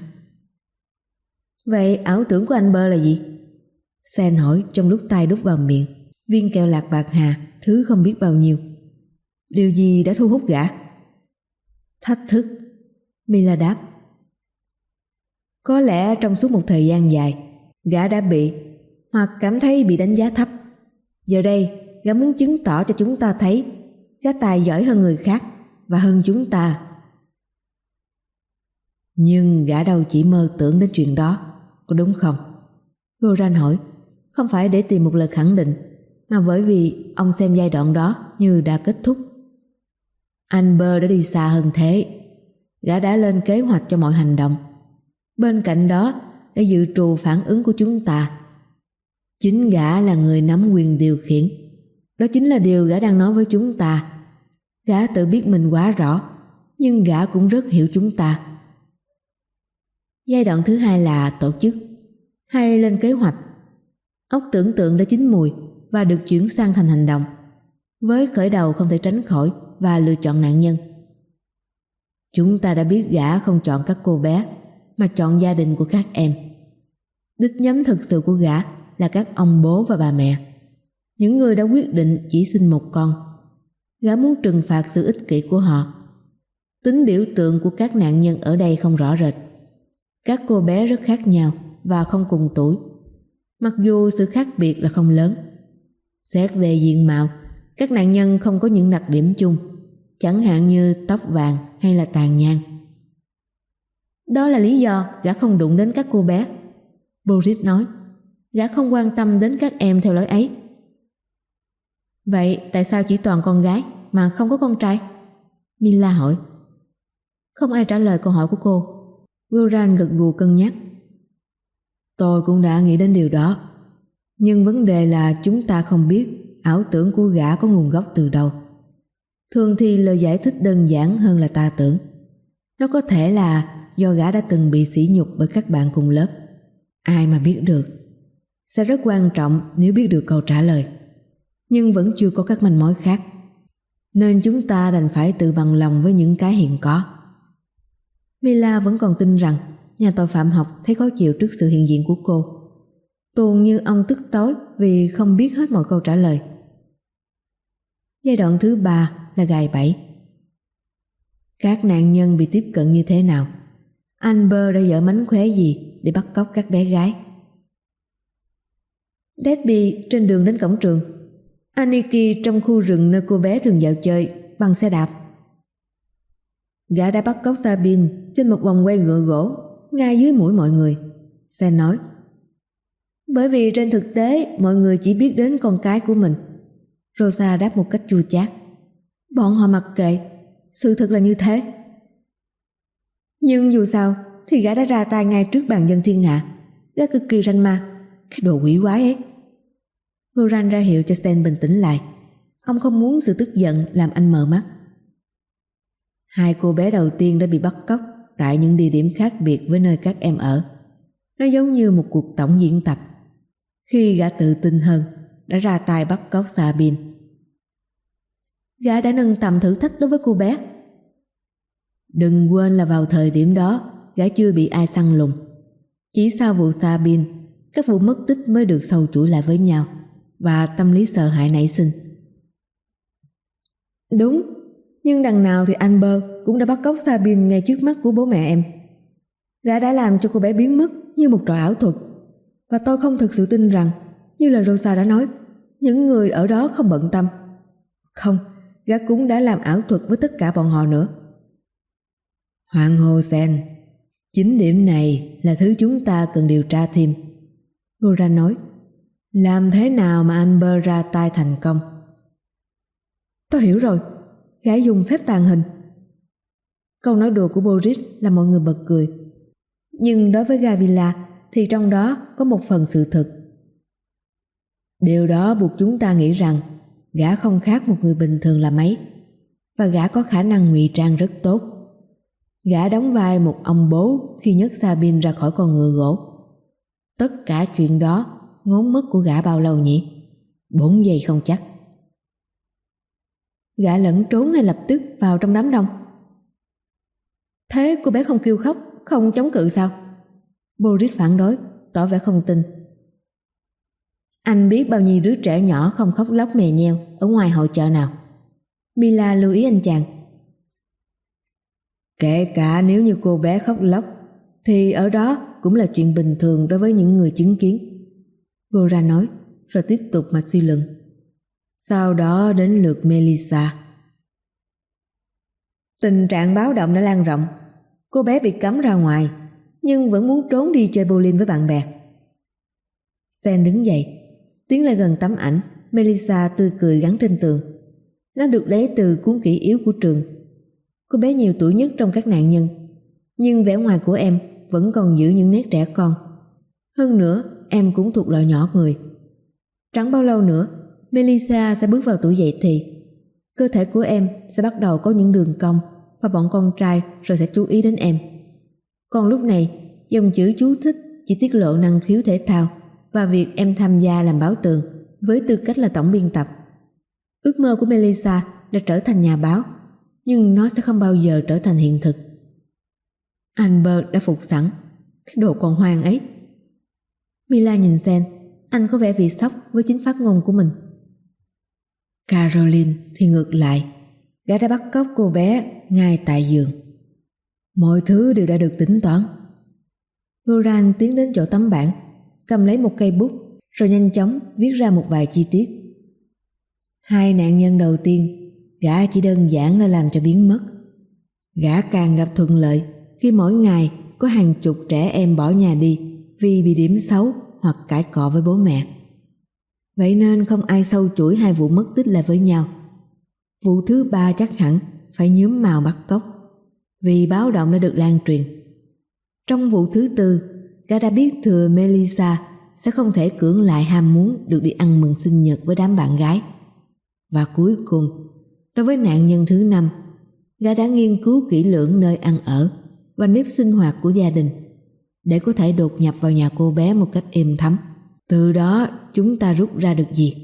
Vậy ảo tưởng của Amber là gì? Sen hỏi trong lúc tay đút vào miệng viên kẹo lạc bạc hà thứ không biết bao nhiêu. Điều gì đã thu hút gã? Thách thức, Mila đáp. Có lẽ trong suốt một thời gian dài, gã đã bị hoặc cảm thấy bị đánh giá thấp. Giờ đây, gã muốn chứng tỏ cho chúng ta thấy gã tài giỏi hơn người khác và hơn chúng ta. Nhưng gã đâu chỉ mơ tưởng đến chuyện đó, có đúng không? Goran hỏi, không phải để tìm một lời khẳng định, mà bởi vì ông xem giai đoạn đó như đã kết thúc. Amber đã đi xa hơn thế. Gã đã lên kế hoạch cho mọi hành động. Bên cạnh đó, để dự trù phản ứng của chúng ta. Chính gã là người nắm quyền điều khiển. Đó chính là điều gã đang nói với chúng ta. Gã tự biết mình quá rõ, nhưng gã cũng rất hiểu chúng ta. Giai đoạn thứ hai là tổ chức hay lên kế hoạch. Óc tưởng tượng đã chín mùi và được chuyển sang thành hành động, với khởi đầu không thể tránh khỏi và lựa chọn nạn nhân. Chúng ta đã biết gã không chọn các cô bé mà chọn gia đình của các em. Đích nhắm thực sự của gã là các ông bố và bà mẹ, những người đã quyết định chỉ sinh một con. Gã muốn trừng phạt sự ích kỷ của họ. Tính biểu tượng của các nạn nhân ở đây không rõ rệt. Các cô bé rất khác nhau và không cùng tuổi, mặc dù sự khác biệt là không lớn. Xét về diện mạo, các nạn nhân không có những đặc điểm chung, chẳng hạn như tóc vàng hay là tàn nhang. Đó là lý do gã không đụng đến các cô bé, Boris nói. Gã không quan tâm đến các em theo lối ấy. Vậy tại sao chỉ toàn con gái mà không có con trai? Mila hỏi. Không ai trả lời câu hỏi của cô. Goran gật gù cân nhắc. Tôi cũng đã nghĩ đến điều đó. Nhưng vấn đề là chúng ta không biết ảo tưởng của gã có nguồn gốc từ đâu. Thường thì lời giải thích đơn giản hơn là ta tưởng. Nó có thể là do gã đã từng bị sỉ nhục bởi các bạn cùng lớp. Ai mà biết được. Sẽ rất quan trọng nếu biết được câu trả lời. Nhưng vẫn chưa có các manh mối khác. Nên chúng ta đành phải tự bằng lòng với những cái hiện có. Mila vẫn còn tin rằng nhà tội phạm học thấy khó chịu trước sự hiện diện của cô. Tuồn như ông tức tối vì không biết hết mọi câu trả lời. Giai đoạn thứ ba là gài bẫy. Các nạn nhân bị tiếp cận như thế nào? Amber đã dở mánh khóe gì để bắt cóc các bé gái? Debbie trên đường đến cổng trường, Aniki trong khu rừng nơi cô bé thường dạo chơi bằng xe đạp. Gã đã bắt cóc Sabine trên một vòng quay ngựa gỗ ngay dưới mũi mọi người, Sen nói. Bởi vì trên thực tế mọi người chỉ biết đến con cái của mình, Rosa đáp một cách chua chát. Bọn họ mặc kệ, sự thật là như thế. Nhưng dù sao thì gã đã ra tay ngay trước bàn dân thiên hạ. Gã cực kỳ ranh ma, cái đồ quỷ quái ấy. Goran ra hiệu cho Sen bình tĩnh lại. Ông không muốn sự tức giận làm anh mờ mắt. Hai cô bé đầu tiên đã bị bắt cóc tại những địa điểm khác biệt với nơi các em ở. Nó giống như một cuộc tổng diễn tập. Khi gã tự tin hơn, đã ra tay bắt cóc Sabine. Gã đã nâng tầm thử thách đối với cô bé. Đừng quên là vào thời điểm đó, gã chưa bị ai săn lùng. Chỉ sau vụ Sabine, các vụ mất tích mới được sâu chuỗi lại với nhau và tâm lý sợ hãi nảy sinh. Đúng, nhưng đằng nào thì Amber cũng đã bắt cóc Sabine ngay trước mắt của bố mẹ em. Gã đã làm cho cô bé biến mất như một trò ảo thuật. Và tôi không thực sự tin rằng, như lời Rosa đã nói, những người ở đó không bận tâm. Không, gã cũng đã làm ảo thuật với tất cả bọn họ nữa. Hoàng hô Sen, chính điểm này là thứ chúng ta cần điều tra thêm. Goran nói. Làm thế nào mà Amber ra tay thành công? Tôi hiểu rồi, gã dùng phép tàng hình. Câu nói đùa của Boris làm mọi người bật cười. Nhưng đối với Gavila thì trong đó có một phần sự thực. Điều đó buộc chúng ta nghĩ rằng gã không khác một người bình thường là mấy, và gã có khả năng ngụy trang rất tốt. Gã đóng vai một ông bố khi nhấc Sabine ra khỏi con ngựa gỗ. Tất cả chuyện đó ngốn mất của gã bao lâu nhỉ? Bốn giây không chắc. Gã lẫn trốn ngay lập tức vào trong đám đông. Thế cô bé không kêu khóc, không chống cự sao? Boris phản đối, tỏ vẻ không tin. Anh biết bao nhiêu đứa trẻ nhỏ không khóc lóc mè nheo ở ngoài hội chợ nào? Mila lưu ý anh chàng. Kể cả nếu như cô bé khóc lóc thì ở đó cũng là chuyện bình thường đối với những người chứng kiến. Goran nói, rồi tiếp tục mạch suy luận. Sau đó đến lượt Melissa. Tình trạng báo động đã lan rộng. Cô bé bị cấm ra ngoài, nhưng vẫn muốn trốn đi chơi bowling với bạn bè. Stan đứng dậy, tiến lại gần tấm ảnh Melissa tươi cười gắn trên tường. Nó được lấy từ cuốn kỷ yếu của trường. Cô bé nhiều tuổi nhất trong các nạn nhân, nhưng vẻ ngoài của em vẫn còn giữ những nét trẻ con. Hơn nữa, em cũng thuộc loại nhỏ người. Chẳng bao lâu nữa, Melissa sẽ bước vào tuổi dậy thì. Cơ thể của em sẽ bắt đầu có những đường cong và bọn con trai rồi sẽ chú ý đến em. Còn lúc này, dòng chữ chú thích chỉ tiết lộ năng khiếu thể thao và việc em tham gia làm báo tường với tư cách là tổng biên tập. Ước mơ của Melissa là trở thành nhà báo, nhưng nó sẽ không bao giờ trở thành hiện thực. Albert đã phục sẵn, cái đồ con hoang ấy. Mila nhìn Stan, anh có vẻ bị sốc với chính phát ngôn của mình. Caroline thì ngược lại, gã đã bắt cóc cô bé ngay tại giường. Mọi thứ đều đã được tính toán. Goran tiến đến chỗ tấm bảng, cầm lấy một cây bút rồi nhanh chóng viết ra một vài chi tiết. Hai nạn nhân đầu tiên, gã chỉ đơn giản là làm cho biến mất. Gã càng gặp thuận lợi khi mỗi ngày có hàng chục trẻ em bỏ nhà đi vì bị điểm xấu hoặc cãi cọ với bố mẹ. Vậy nên không ai sâu chuỗi hai vụ mất tích lại với nhau. Vụ thứ ba chắc hẳn phải nhuốm màu bắt cóc, vì báo động đã được lan truyền. Trong vụ thứ tư, gã đã biết thừa Melissa sẽ không thể cưỡng lại ham muốn được đi ăn mừng sinh nhật với đám bạn gái. Và cuối cùng, đối với nạn nhân thứ năm, gã đã nghiên cứu kỹ lưỡng nơi ăn ở và nếp sinh hoạt của gia đình để có thể đột nhập vào nhà cô bé một cách êm thấm. Từ đó chúng ta rút ra được gì?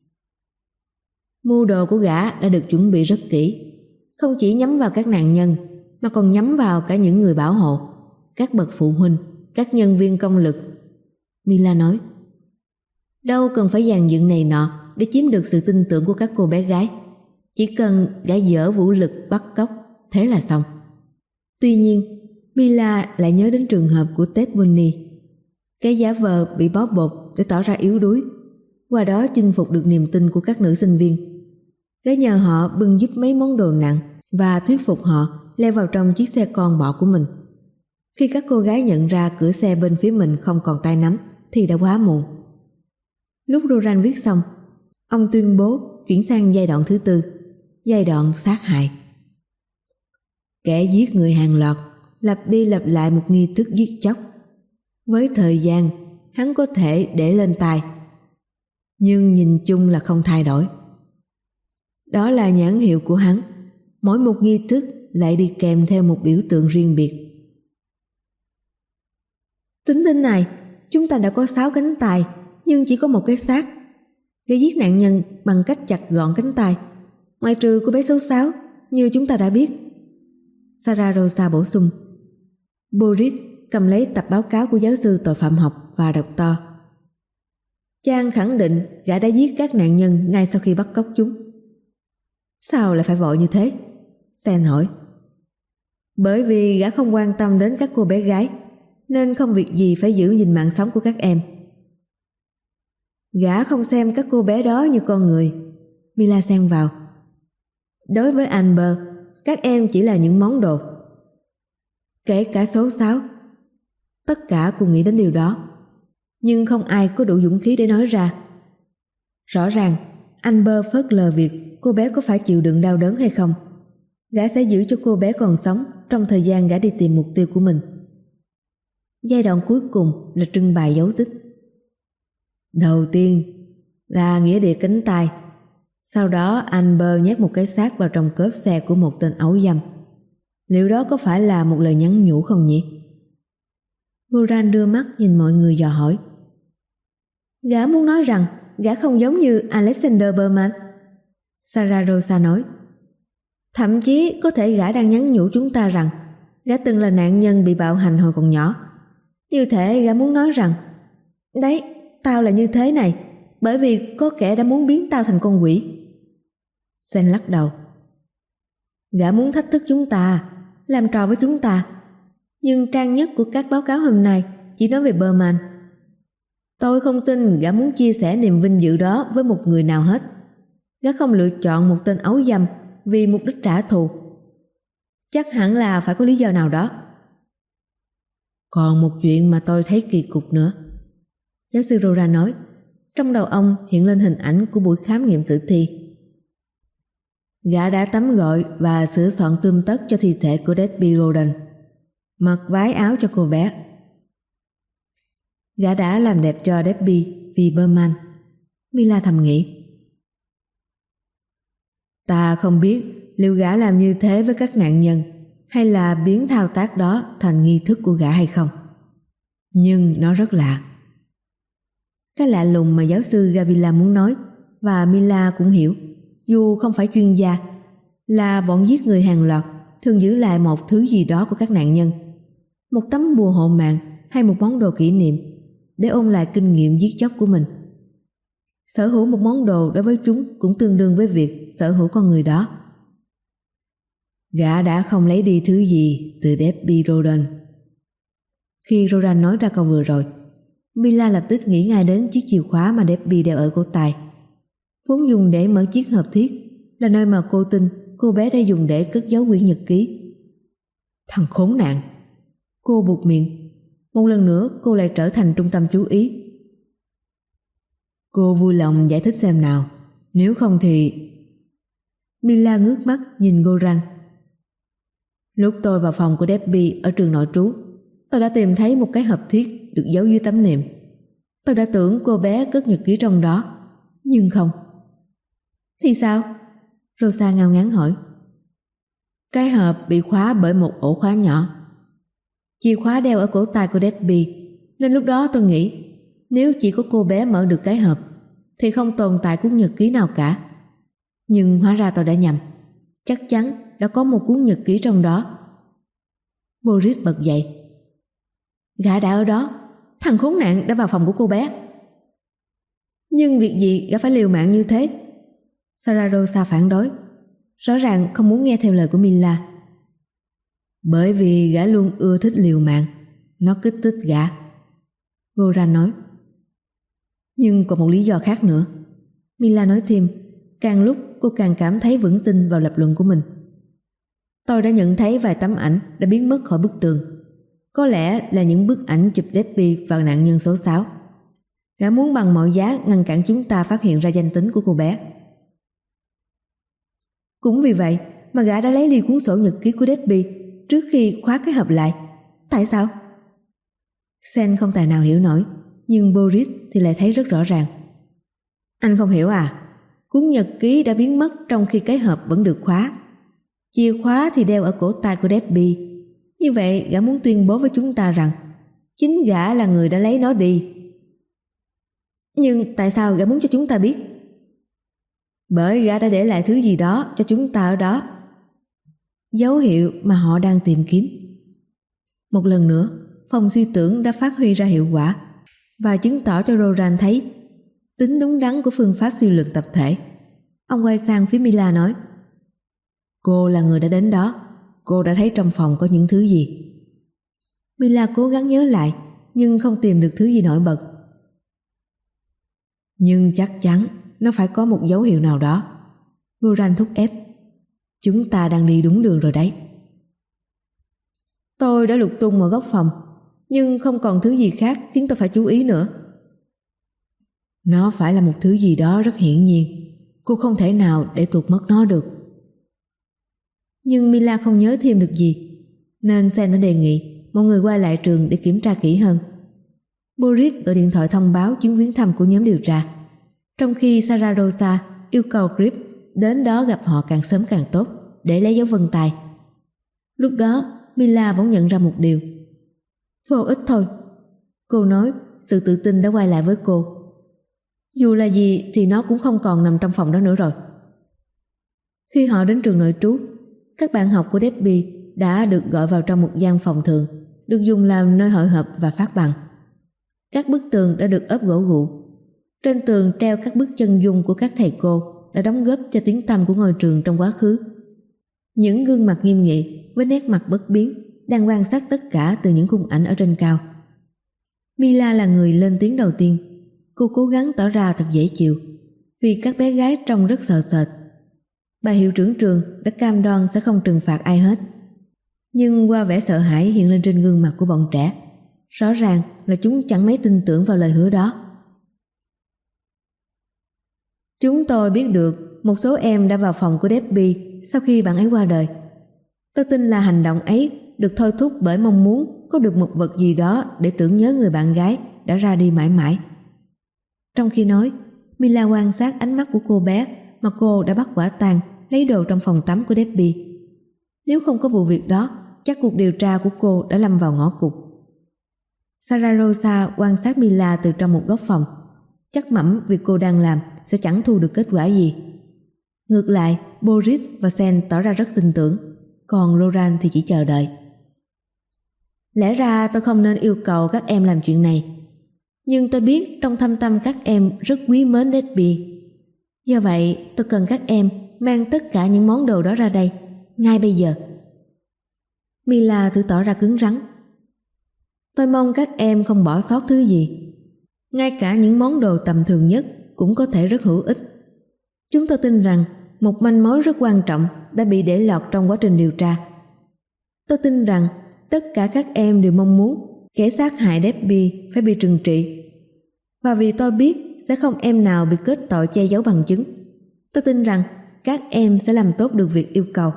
Mưu đồ của gã đã được chuẩn bị rất kỹ, không chỉ nhắm vào các nạn nhân mà còn nhắm vào cả những người bảo hộ, các bậc phụ huynh, các nhân viên công lực. Mila nói, đâu cần phải dàn dựng này nọ để chiếm được sự tin tưởng của các cô bé gái. Chỉ cần gã dở vũ lực bắt cóc, thế là xong. Tuy nhiên, Mila lại nhớ đến trường hợp của Ted Bundy, cái giả vờ bị bó bột để tỏ ra yếu đuối, qua đó chinh phục được niềm tin của các nữ sinh viên. Gã nhờ họ bưng giúp mấy món đồ nặng và thuyết phục họ leo vào trong chiếc xe con bọ của mình. Khi các cô gái nhận ra cửa xe bên phía mình không còn tay nắm thì đã quá muộn. Lúc Goran viết xong, ông tuyên bố chuyển sang giai đoạn thứ tư, giai đoạn sát hại. Kẻ giết người hàng loạt lặp đi lặp lại một nghi thức giết chóc. Với thời gian, hắn có thể để lên tai, nhưng nhìn chung là không thay đổi. Đó là nhãn hiệu của hắn. Mỗi một nghi thức lại đi kèm theo một biểu tượng riêng biệt. Tính đến này, chúng ta đã có sáu cánh tay, nhưng chỉ có một cái xác. Gã giết nạn nhân bằng cách chặt gọn cánh tay, ngoại trừ cô bé số sáu, như chúng ta đã biết. Sarah Rosa bổ sung. Boris cầm lấy tập báo cáo của giáo sư tội phạm học và đọc to. Chàng khẳng định gã đã giết các nạn nhân ngay sau khi bắt cóc chúng. Sao lại phải vội như thế? Stan hỏi. Bởi vì gã không quan tâm đến các cô bé gái, nên không việc gì phải giữ gìn mạng sống của các em. Gã không xem các cô bé đó như con người. Mila xen vào. Đối với Amber, các em chỉ là những món đồ. Kể cả số sáu. Tất cả cùng nghĩ đến điều đó, nhưng không ai có đủ dũng khí để nói ra. Rõ ràng, Amber phớt lờ việc cô bé có phải chịu đựng đau đớn hay không. Gã sẽ giữ cho cô bé còn sống trong thời gian gã đi tìm mục tiêu của mình. Giai đoạn cuối cùng là trưng bày dấu tích. Đầu tiên là nghĩa địa cánh tay. Sau đó Amber nhét một cái xác vào trong cốp xe của một tên ấu dâm. Liệu đó có phải là một lời nhắn nhủ không nhỉ? Goran đưa mắt nhìn mọi người dò hỏi. Gã muốn nói rằng gã không giống như Alexander Berman. Sarah Rosa nói. Thậm chí có thể gã đang nhắn nhủ chúng ta rằng gã từng là nạn nhân bị bạo hành hồi còn nhỏ. Như thể gã muốn nói rằng đấy, tao là như thế này bởi vì có kẻ đã muốn biến tao thành con quỷ. Sen lắc đầu. Gã muốn thách thức chúng ta, làm trò với chúng ta. Nhưng trang nhất của các báo cáo hôm nay chỉ nói về Berman. Tôi không tin gã muốn chia sẻ niềm vinh dự đó với một người nào hết. Gã không lựa chọn một tên ấu dâm vì mục đích trả thù. Chắc hẳn là phải có lý do nào đó. Còn một chuyện mà tôi thấy kỳ cục nữa, giáo sư Rora nói. Trong đầu ông hiện lên hình ảnh của buổi khám nghiệm tử thi. Gã đã tắm gội và sửa soạn tươm tất cho thi thể của Debbie Roden, mặc váy áo cho cô bé. Gã đã làm đẹp cho Debbie vì Berman, Mila thầm nghĩ. Ta không biết liệu gã làm như thế với các nạn nhân hay là biến thao tác đó thành nghi thức của gã hay không. Nhưng nó rất lạ. Cái lạ lùng mà giáo sư Gavila muốn nói và Mila cũng hiểu, dù không phải chuyên gia, là bọn giết người hàng loạt thường giữ lại một thứ gì đó của các nạn nhân, một tấm bùa hộ mạng hay một món đồ kỷ niệm để ôn lại kinh nghiệm giết chóc của mình. Sở hữu một món đồ đối với chúng cũng tương đương với việc sở hữu con người đó. Gã đã không lấy đi thứ gì từ Debbie Roden. Khi Rodan nói ra câu vừa rồi, Mila lập tức nghĩ ngay đến chiếc chìa khóa mà Debbie đeo ở cổ tay, vốn dùng để mở chiếc hộp thiết, là nơi mà cô tin cô bé đã dùng để cất giấu quyển nhật ký. Thằng khốn nạn! Cô buột miệng. Một lần nữa cô lại trở thành trung tâm chú ý. Cô vui lòng giải thích xem nào, nếu không thì... Mila ngước mắt nhìn Goran. Lúc tôi vào phòng của Debbie ở trường nội trú, tôi đã tìm thấy một cái hộp thiết được giấu dưới tấm nệm. Tôi đã tưởng cô bé cất nhật ký trong đó, nhưng không. Thì sao? Rosa ngao ngán hỏi. Cái hộp bị khóa bởi một ổ khóa nhỏ. Chìa khóa đeo ở cổ tay của Debbie, nên lúc đó tôi nghĩ nếu chỉ có cô bé mở được cái hộp thì không tồn tại cuốn nhật ký nào cả. Nhưng hóa ra tôi đã nhầm. Chắc chắn đã có một cuốn nhật ký trong đó. Boris bật dậy. Gã đã ở đó. Thằng khốn nạn đã vào phòng của cô bé. Nhưng việc gì gã phải liều mạng như thế? Sarah Rosa phản đối, rõ ràng không muốn nghe theo lời của Mila. Bởi vì gã luôn ưa thích liều mạng, nó kích thích gã, Goran nói. Nhưng còn một lý do khác nữa, Mila nói thêm. Càng lúc cô càng cảm thấy vững tin vào lập luận của mình. Tôi đã nhận thấy vài tấm ảnh đã biến mất khỏi bức tường. Có lẽ là những bức ảnh chụp Debbie và nạn nhân số sáu. Gã muốn bằng mọi giá ngăn cản chúng ta phát hiện ra danh tính của cô bé. Cũng vì vậy mà gã đã lấy đi cuốn sổ nhật ký của Debbie trước khi khóa cái hộp lại. Tại sao? Sen không tài nào hiểu nổi, nhưng Boris thì lại thấy rất rõ ràng. Anh không hiểu à? Cuốn nhật ký đã biến mất trong khi cái hộp vẫn được khóa. Chìa khóa thì đeo ở cổ tay của Debbie. Như vậy gã muốn tuyên bố với chúng ta rằng chính gã là người đã lấy nó đi. Nhưng tại sao gã muốn cho chúng ta biết? Bởi gã đã để lại thứ gì đó cho chúng ta ở đó. Dấu hiệu mà họ đang tìm kiếm. Một lần nữa, phòng suy tưởng đã phát huy ra hiệu quả và chứng tỏ cho Roran thấy tính đúng đắn của phương pháp suy luận tập thể. Ông quay sang phía Mila nói. Cô là người đã đến đó. Cô đã thấy trong phòng có những thứ gì? Mila cố gắng nhớ lại, nhưng không tìm được thứ gì nổi bật. Nhưng chắc chắn nó phải có một dấu hiệu nào đó. Goran thúc ép. Chúng ta đang đi đúng đường rồi đấy. Tôi đã lục tung mọi góc phòng, nhưng không còn thứ gì khác khiến tôi phải chú ý nữa. Nó phải là một thứ gì đó rất hiển nhiên. Cô không thể nào để tuột mất nó được. Nhưng Mila không nhớ thêm được gì, nên Sen đã đề nghị mọi người quay lại trường để kiểm tra kỹ hơn. Boris gọi điện thoại thông báo chuyến viếng thăm của nhóm điều tra, trong khi Sarah Rosa yêu cầu Grip đến đó gặp họ càng sớm càng tốt để lấy dấu vân tay. Lúc đó Mila bỗng nhận ra một điều. Vô ích thôi, cô nói. Sự tự tin đã quay lại với cô. Dù là gì thì nó cũng không còn nằm trong phòng đó nữa rồi. Khi họ đến trường nội trú, các bạn học của Debbie đã được gọi vào trong một gian phòng thường, được dùng làm nơi hội họp và phát bằng. Các bức tường đã được ốp gỗ gụ. Trên tường treo các bức chân dung của các thầy cô đã đóng góp cho tiếng tăm của ngôi trường trong quá khứ. Những gương mặt nghiêm nghị với nét mặt bất biến đang quan sát tất cả từ những khung ảnh ở trên cao. Mila là người lên tiếng đầu tiên. Cô cố gắng tỏ ra thật dễ chịu, vì các bé gái trông rất sợ sệt. Bà hiệu trưởng trường đã cam đoan sẽ không trừng phạt ai hết. Nhưng qua vẻ sợ hãi hiện lên trên gương mặt của bọn trẻ, Rõ ràng là chúng chẳng mấy tin tưởng vào lời hứa đó. Chúng tôi biết được một số em đã vào phòng của Debbie sau khi bạn ấy qua đời. Tôi tin là hành động ấy được thôi thúc bởi mong muốn có được một vật gì đó để tưởng nhớ người bạn gái đã ra đi mãi mãi. Trong khi nói, Mila quan sát ánh mắt của cô bé mà cô đã bắt quả tang lấy đồ trong phòng tắm của Debbie. Nếu không có vụ việc đó, chắc cuộc điều tra của cô đã lâm vào ngõ cụt. Sarah Rosa quan sát Mila từ trong một góc phòng. Chắc mẩm việc cô đang làm sẽ chẳng thu được kết quả gì. Ngược lại, Boris và Sen tỏ ra rất tin tưởng, còn Laurent thì chỉ chờ đợi. Lẽ ra tôi không nên yêu cầu các em làm chuyện này, nhưng tôi biết trong thâm tâm các em rất quý mến Debbie. Do vậy tôi cần các em mang tất cả những món đồ đó ra đây, ngay bây giờ. Mila thử tỏ ra cứng rắn. Tôi mong các em không bỏ sót thứ gì. Ngay cả những món đồ tầm thường nhất cũng có thể rất hữu ích. Chúng tôi tin rằng một manh mối rất quan trọng đã bị để lọt trong quá trình điều tra. Tôi tin rằng tất cả các em đều mong muốn kẻ sát hại Debbie phải bị trừng trị. Và vì tôi biết sẽ không em nào bị kết tội che giấu bằng chứng, tôi tin rằng các em sẽ làm tốt được việc yêu cầu.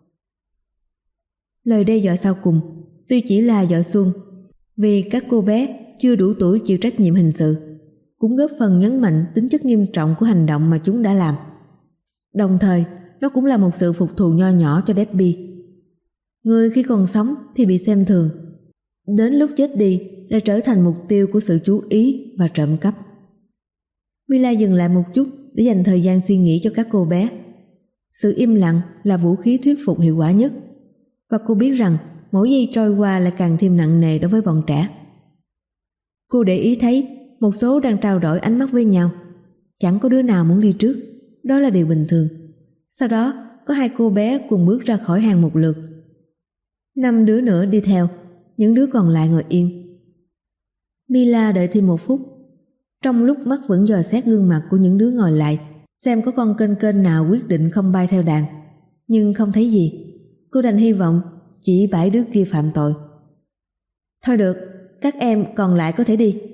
Lời đe dọa sau cùng tuy chỉ là dọa xuông, vì các cô bé chưa đủ tuổi chịu trách nhiệm hình sự, cũng góp phần nhấn mạnh tính chất nghiêm trọng của hành động mà chúng đã làm. Đồng thời, nó cũng là một sự phục thù nho nhỏ cho Debbie. Người khi còn sống thì bị xem thường, đến lúc chết đi lại trở thành mục tiêu của sự chú ý và trộm cắp. Mila dừng lại một chút để dành thời gian suy nghĩ cho các cô bé. Sự im lặng là vũ khí thuyết phục hiệu quả nhất, và cô biết rằng mỗi giây trôi qua lại càng thêm nặng nề đối với bọn trẻ. Cô để ý thấy một số đang trao đổi ánh mắt với nhau. Chẳng có đứa nào muốn đi trước, đó là điều bình thường. Sau đó có hai cô bé cùng bước ra khỏi hàng một lượt. Năm đứa nữa đi theo, những đứa còn lại ngồi yên. Mila đợi thêm một phút, trong lúc mắt vẫn dò xét gương mặt của những đứa ngồi lại, xem có con kênh kênh nào quyết định không bay theo đàn. Nhưng không thấy gì. Cô đành hy vọng chỉ bảy đứa kia phạm tội. Thôi được, các em còn lại có thể đi.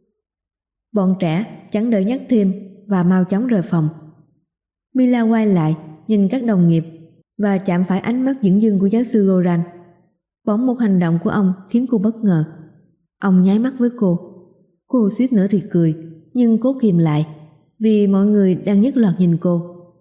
Bọn trẻ chẳng đợi nhắc thêm và mau chóng rời phòng. Mila quay lại nhìn các đồng nghiệp và chạm phải ánh mắt dửng dưng của giáo sư Goran. Bỗng một hành động của ông khiến cô bất ngờ. Ông nháy mắt với cô. Cô suýt nữa thì cười, nhưng cố kìm lại vì mọi người đang nhất loạt nhìn cô.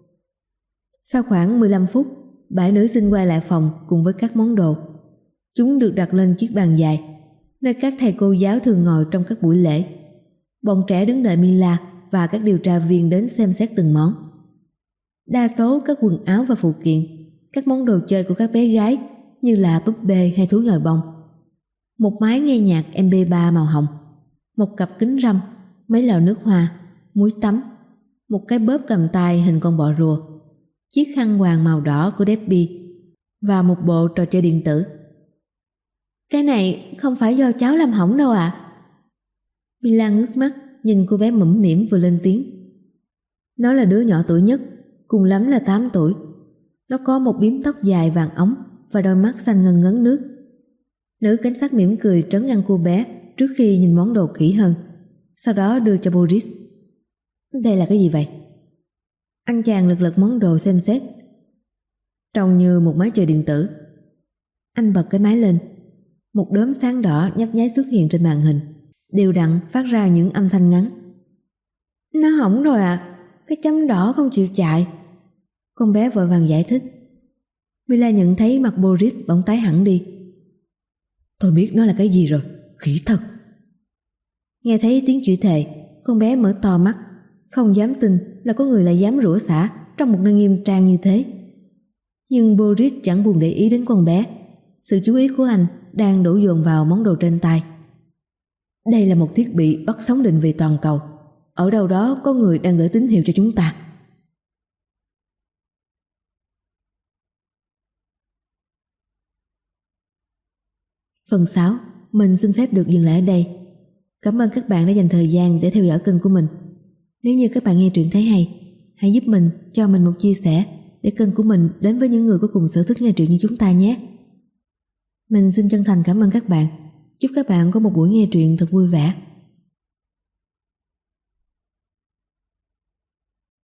Sau khoảng mười lăm phút, bảy nữ sinh quay lại phòng cùng với các món đồ. Chúng được đặt lên chiếc bàn dài, nơi các thầy cô giáo thường ngồi trong các buổi lễ. Bọn trẻ đứng đợi Mila và các điều tra viên đến xem xét từng món. Đa số các quần áo và phụ kiện, các món đồ chơi của các bé gái như là búp bê hay thú nhồi bông, một máy nghe nhạc em pê ba màu hồng, một cặp kính râm, mấy lọ nước hoa, muối tắm, một cái bóp cầm tay hình con bọ rùa, chiếc khăn quàng màu đỏ của Debbie và một bộ trò chơi điện tử. Cái này không phải do cháu làm hỏng đâu ạ. À? Mila ngước mắt nhìn cô bé mũm mĩm vừa lên tiếng. Nó là đứa nhỏ tuổi nhất, cùng lắm là tám tuổi. Nó có một bím tóc dài vàng óng và đôi mắt xanh ngân ngấn nước. Nữ cảnh sát mỉm cười trấn an cô bé trước khi nhìn món đồ kỹ hơn, sau đó đưa cho Boris. Đây là cái gì vậy? Anh chàng lật lật món đồ xem xét. Trông như một máy chơi điện tử. Anh bật cái máy lên. Một đốm sáng đỏ nhấp nháy xuất hiện trên màn hình, đều đặn phát ra những âm thanh ngắn. Nó hỏng rồi ạ, à. Cái chấm đỏ không chịu chạy. Con bé vội vàng giải thích. Mila nhận thấy mặt Boris bỗng tái hẳn đi. Tôi biết nó là cái gì rồi, khỉ thật. Nghe thấy tiếng chửi thề, con bé mở to mắt, không dám tin là có người lại dám rủa xả trong một nơi nghiêm trang như thế. Nhưng Boris chẳng buồn để ý đến con bé. Sự chú ý của anh đang đổ dồn vào món đồ trên tay. Đây là một thiết bị bắt sóng định vị toàn cầu. Ở đâu đó có người đang gửi tín hiệu cho chúng ta. Phần sáu, mình xin phép được dừng lại ở đây. Cảm ơn các bạn đã dành thời gian để theo dõi kênh của mình. Nếu như các bạn nghe truyện thấy hay, hãy giúp mình cho mình một chia sẻ để kênh của mình đến với những người có cùng sở thích nghe truyện như chúng ta nhé. Mình xin chân thành cảm ơn các bạn. Chúc các bạn có một buổi nghe truyện thật vui vẻ.